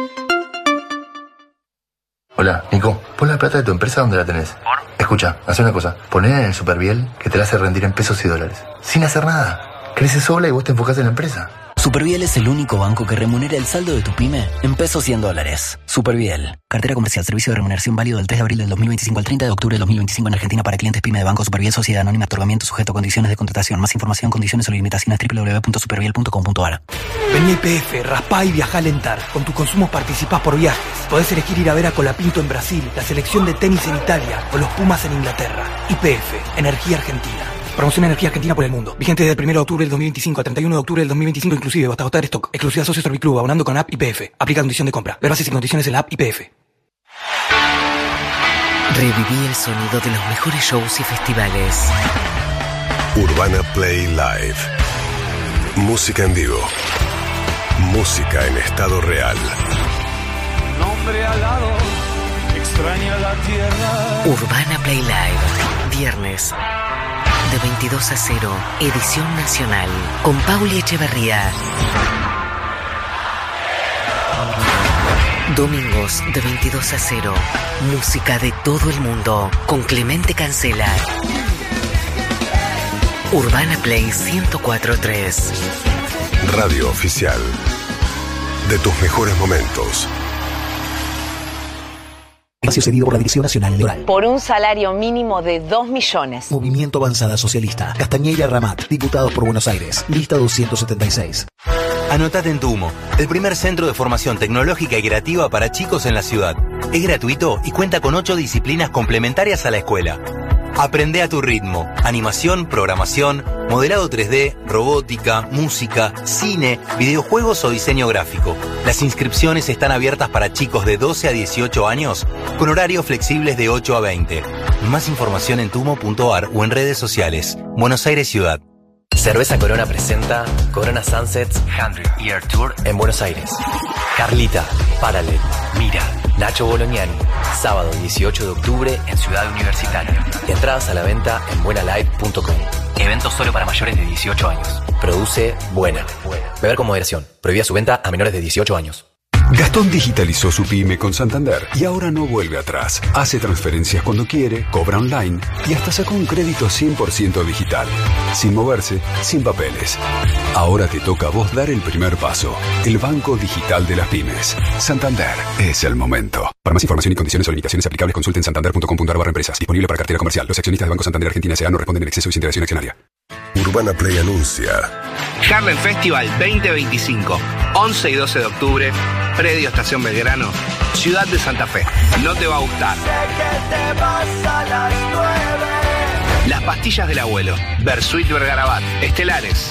[SPEAKER 9] Hola, Nico, pon la plata de tu empresa donde la tenés. ¿Por? Escucha, haz una cosa. Ponela en el Superviel que te la hace rendir en pesos y dólares. Sin hacer nada. Crece sola y vos te enfocás en la empresa.
[SPEAKER 14] Superviel es el único banco que remunera el saldo de tu pyme en pesos y en dólares. Superviel. Cartera comercial. Servicio de remuneración válido del tres de abril del dos mil veinticinco al treinta de octubre del dos mil veinticinco en Argentina para clientes pyme de Banco Superviel Sociedad Anónima. Otorgamiento sujeto a condiciones de contratación. Más información, condiciones o limitaciones doble u doble u doble u punto superviel punto com punto a r.
[SPEAKER 1] Vení a I P F, raspá y viajá a Alentar. Con tus consumos participás por viajes. Podés elegir ir a ver a Colapinto en Brasil, la selección de tenis en Italia o los Pumas en Inglaterra. I P F, Energía Argentina. Promoción Energía Argentina por el mundo. Vigente desde el primero de octubre del dos mil veinticinco a treinta y uno de octubre del dos mil veinticinco inclusive, hasta agotar stock. Exclusiva Socio Serviclub, abonando con app I P F. Aplica condición de compra. Ver bases y condiciones en la app I P F.
[SPEAKER 8] Reviví el sonido de los mejores shows y festivales.
[SPEAKER 32] Urbana Play Live. Música en vivo. Música en estado real.
[SPEAKER 13] Nombre alado, extraña la tierra.
[SPEAKER 8] Urbana Play Live. Viernes. De veintidós a cero, edición nacional, con Pauli Echeverría. Domingos de veintidós a cero. Música de todo el mundo con Clemente Cancela. Urbana Play ciento cuatro punto tres.
[SPEAKER 32] Radio oficial de tus mejores momentos.
[SPEAKER 3] Espacio cedido por la Dirección Nacional Electoral.
[SPEAKER 6] Por un salario mínimo de dos millones.
[SPEAKER 3] Movimiento Avanzada Socialista. Castañeira Ramat. Diputados por Buenos Aires. Lista doscientos setenta y seis.
[SPEAKER 7] Anotate en Tumo, el primer centro de formación tecnológica y creativa para chicos en la ciudad. Es gratuito y cuenta con ocho disciplinas complementarias a la escuela. Aprende a tu ritmo. Animación, programación, modelado tres D, robótica, música, cine, videojuegos o diseño gráfico. Las inscripciones están abiertas para chicos de doce a dieciocho años con horarios flexibles de ocho a veinte. Más información en tumo punto ar o en redes sociales. Buenos Aires Ciudad.
[SPEAKER 10] Cerveza Corona presenta Corona Sunsets cien Year Tour en Buenos Aires. Carlita, Paralel, Mira, Nacho Bolognani. Sábado dieciocho de octubre en Ciudad Universitaria. Entradas a la venta en buena live punto com. Evento solo para mayores de dieciocho años. Produce Buena. Beber con moderación. Prohibida su venta a menores de dieciocho años.
[SPEAKER 15] Gastón digitalizó su pyme con Santander y ahora no vuelve atrás. Hace transferencias cuando quiere, cobra online y hasta sacó un crédito cien por ciento digital. Sin moverse, sin papeles. Ahora te toca a vos dar el primer paso. El Banco Digital de las Pymes. Santander es el momento. Para más información y condiciones o limitaciones aplicables, consulten santander punto com punto ar barra empresas. Disponible para cartera comercial. Los accionistas de Banco Santander Argentina S A no responden en exceso y sin integración accionaria.
[SPEAKER 32] Urbana Play anuncia
[SPEAKER 19] Harlem Festival veinte veinticinco, once y doce de octubre, Predio Estación Belgrano, Ciudad de Santa Fe. No te va a gustar. Las pastillas del abuelo, Bersuit Vergarabat, Estelares.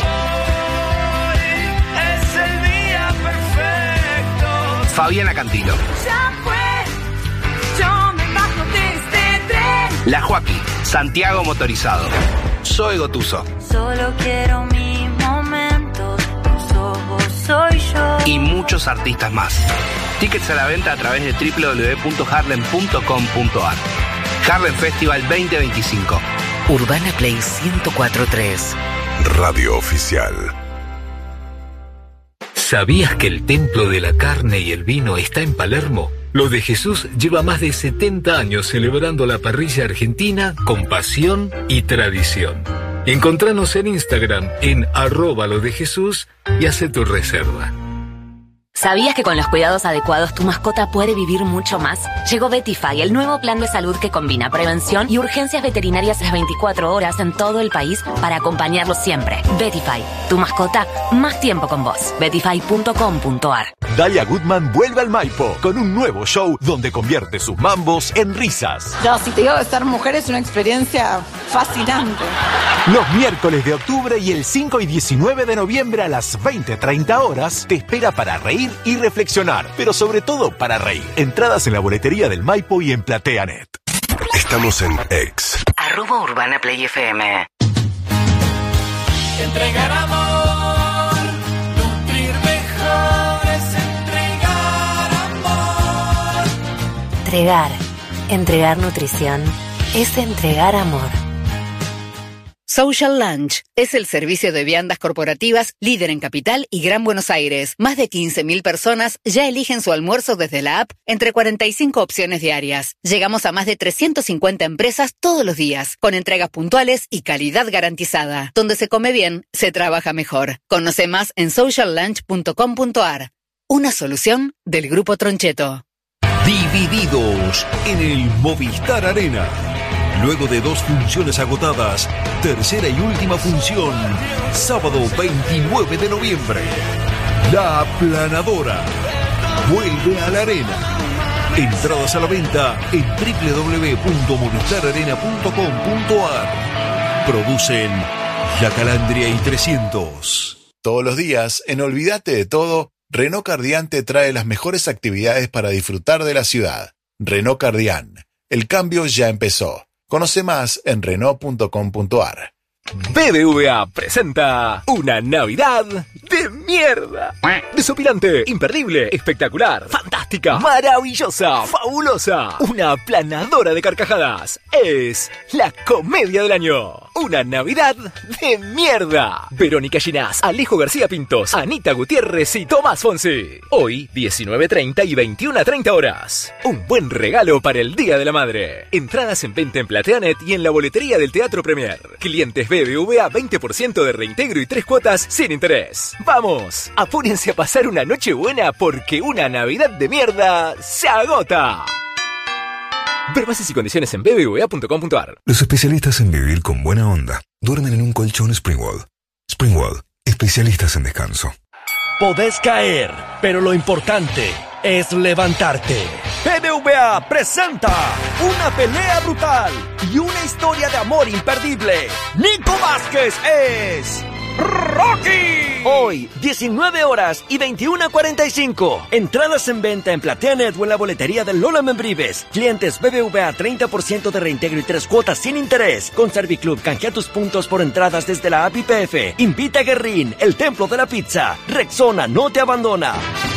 [SPEAKER 13] Es el día perfecto.
[SPEAKER 19] Fabiana Cantilo.
[SPEAKER 13] Ya fue, yo me bajo de este tren.
[SPEAKER 19] La Joaquí, Santiago Motorizado. Soy Gotuso.
[SPEAKER 24] Solo quiero mis momentos, tus ojos soy yo.
[SPEAKER 19] Y muchos artistas más. Tickets a la venta a través de doble u doble u doble u punto harlem punto com punto ar. Harlem Festival veinte veinticinco.
[SPEAKER 8] Urbana Play ciento cuatro punto tres.
[SPEAKER 32] Radio oficial.
[SPEAKER 20] ¿Sabías que el templo de la carne y el vino está en Palermo? Lo de Jesús lleva más de setenta años celebrando la parrilla argentina con pasión y tradición. Encontranos en Instagram en arroba lo de Jesús y hace tu reserva.
[SPEAKER 2] ¿Sabías que con los cuidados adecuados tu mascota puede vivir mucho más? Llegó Betify, el nuevo plan de salud que combina prevención y urgencias veterinarias las veinticuatro horas en todo el país para acompañarlos siempre. Betify, tu mascota, más tiempo con vos. betify punto com punto ar.
[SPEAKER 22] Dalia Goodman vuelve al Maipo con un nuevo show donde convierte sus mambos en risas.
[SPEAKER 25] Yo, si te digo que ser mujer es una experiencia fascinante.
[SPEAKER 22] Los miércoles de octubre y el cinco y diecinueve de noviembre a las veinte treinta horas te espera para reír y reflexionar, pero sobre todo para reír. Entradas en la boletería del Maipo y en PlateaNet.
[SPEAKER 32] Estamos en X.
[SPEAKER 8] Arroba Urbana Play F M.
[SPEAKER 13] Entregar amor, nutrir mejor es entregar amor.
[SPEAKER 27] Entregar, entregar nutrición, es entregar amor.
[SPEAKER 28] Social Lunch es el servicio de viandas corporativas líder en Capital y Gran Buenos Aires. Más de quince mil personas ya eligen su almuerzo desde la app entre cuarenta y cinco opciones diarias. Llegamos a más de trescientas cincuenta empresas todos los días, con entregas puntuales y calidad garantizada. Donde se come bien, se trabaja mejor. Conoce más en social lunch punto com punto ar. Una solución del Grupo Troncheto.
[SPEAKER 23] Divididos en el Movistar Arena. Luego de dos funciones agotadas, tercera y última función, sábado veintinueve de noviembre. La Aplanadora vuelve a la arena. Entradas a la venta en doble u doble u doble u punto movistar arena punto com punto ar. Producen La Calandria y trescientos.
[SPEAKER 31] Todos los días, en Olvídate de Todo, Renault Cardián te trae las mejores actividades para disfrutar de la ciudad. Renault Cardián. El cambio ya empezó. Conoce más en renault punto com punto ar.
[SPEAKER 33] B B V A presenta una Navidad de mierda. Desopilante, imperdible, espectacular, fantástica, maravillosa, fabulosa. Una aplanadora de carcajadas. Es la comedia del año. una Navidad de mierda. Verónica Ginás, Alejo García Pintos, Anita Gutiérrez y Tomás Fonsi. Hoy, diecinueve treinta y veintiuna treinta horas. Un buen regalo para el Día de la Madre. Entradas en venta en Plateanet y en la boletería del Teatro Premier. Clientes B B V A veinte por ciento de reintegro y tres cuotas sin interés. ¡Vamos! Apúrense a pasar una noche buena porque una Navidad de mierda se agota. Ver bases y condiciones en b b v a punto com punto a r.
[SPEAKER 4] Los especialistas en vivir con buena onda duermen en un colchón Springwall. Springwall, especialistas en descanso.
[SPEAKER 5] Podés caer, pero lo importante es levantarte. B B V A presenta una pelea brutal y una historia de amor imperdible. Nico Vázquez es Rocky. Hoy, diecinueve horas y veintiuna cuarenta y cinco. Entradas en venta en Plateanet o en la boletería del Lola Membrives. Clientes B B V A treinta por ciento de reintegro y tres cuotas sin interés. Con Serviclub, canjea tus puntos por entradas desde la app I P F. Invita a Guerrín, el templo de la pizza. Rexona no te abandona.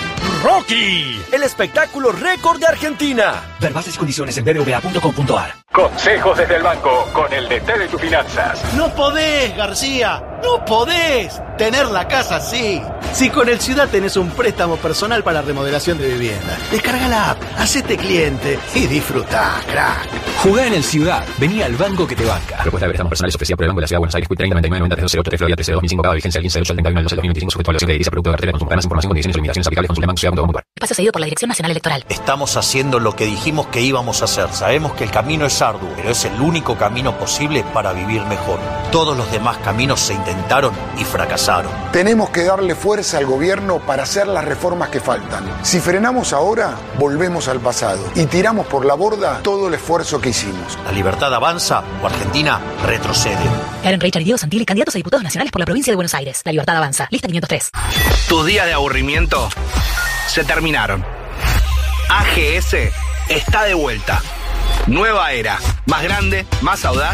[SPEAKER 5] Rocky, el espectáculo récord de Argentina.
[SPEAKER 1] Ver bases y condiciones en b b v a punto com punto a r.
[SPEAKER 33] Consejos desde el banco con el D T de tus finanzas.
[SPEAKER 9] No podés, García, no podés tener la casa así. Si con el Ciudad tenés un préstamo personal para remodelación de vivienda, descarga la app, hacete cliente y disfrutá, crack.
[SPEAKER 1] Jugá en el Ciudad, vení al banco que te banca.
[SPEAKER 10] Propuesta de préstamos personales ofrecida por el Banco de la Ciudad de Buenos Aires, Q treinta noventa y nueve noventa tres cero ocho tres Florida T C dos mil cinco, cada vigencia el quince del ocho del treinta y uno del doce del dos mil veinticinco, sujeto a evaluación de divisa, producto de cartera de consumo. Más información, condiciones y limitaciones aplicables con Suleman Ciudad punto com punto a r.
[SPEAKER 2] Espacio cedido por la Dirección Nacional Electoral.
[SPEAKER 11] Estamos haciendo lo que dijimos que íbamos a hacer. Sabemos que el camino es arduo, pero es el único camino posible para vivir mejor. Todos los demás caminos se intentaron y fracasaron.
[SPEAKER 12] Tenemos que darle fuerza al gobierno para hacer las reformas que faltan. Si frenamos ahora, volvemos al pasado y tiramos por la borda todo el esfuerzo que hicimos.
[SPEAKER 11] La libertad avanza o Argentina retrocede.
[SPEAKER 2] Karen Reichard y Diego Santilli, candidatos a diputados nacionales por la provincia de Buenos Aires. La libertad avanza. Lista quinientos tres.
[SPEAKER 19] Tus días de aburrimiento se terminaron. A G S está de vuelta. Nueva era, más grande, más audaz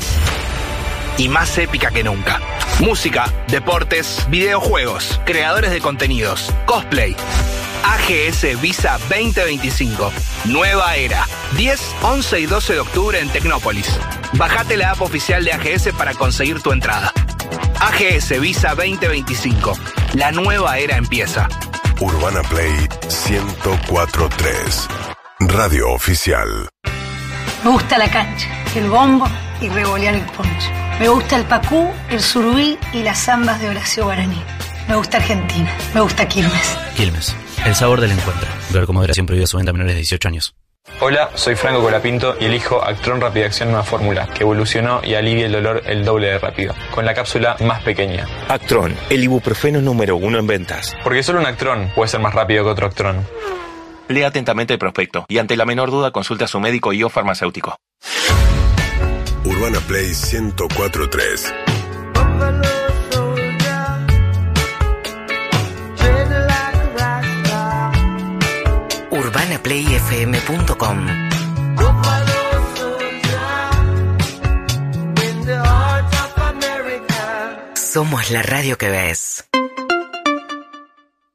[SPEAKER 19] y más épica que nunca. Música, deportes, videojuegos, creadores de contenidos, cosplay. A G S Visa veinte veinticinco. Nueva era. diez, once y doce de octubre en Tecnópolis. Bajate la app oficial de A G S para conseguir tu entrada. A G S Visa veinte veinticinco. La nueva era empieza.
[SPEAKER 32] Urbana Play ciento cuatro punto tres. Radio oficial.
[SPEAKER 14] Me gusta la cancha, el bombo y revolear el poncho. Me gusta el pacú, el surubí y las zambas de Horacio Guaraní. Me gusta Argentina. Me gusta Quilmes.
[SPEAKER 16] Quilmes, el sabor del encuentro. Ver con moderación prohibida su venta a menores de dieciocho años.
[SPEAKER 17] Hola, soy Franco Colapinto y elijo Actron Rápida Acción Nueva Fórmula, que evolucionó y alivia el dolor el doble de rápido, con la cápsula más pequeña.
[SPEAKER 18] Actron, el ibuprofeno número uno en ventas.
[SPEAKER 17] Porque solo un Actron puede ser más rápido que otro Actron.
[SPEAKER 18] Lea atentamente el prospecto y ante la menor duda consulte a su médico y o farmacéutico.
[SPEAKER 32] Urbana Play ciento cuatro punto tres.
[SPEAKER 8] urbana play f m punto com. Somos la radio que ves.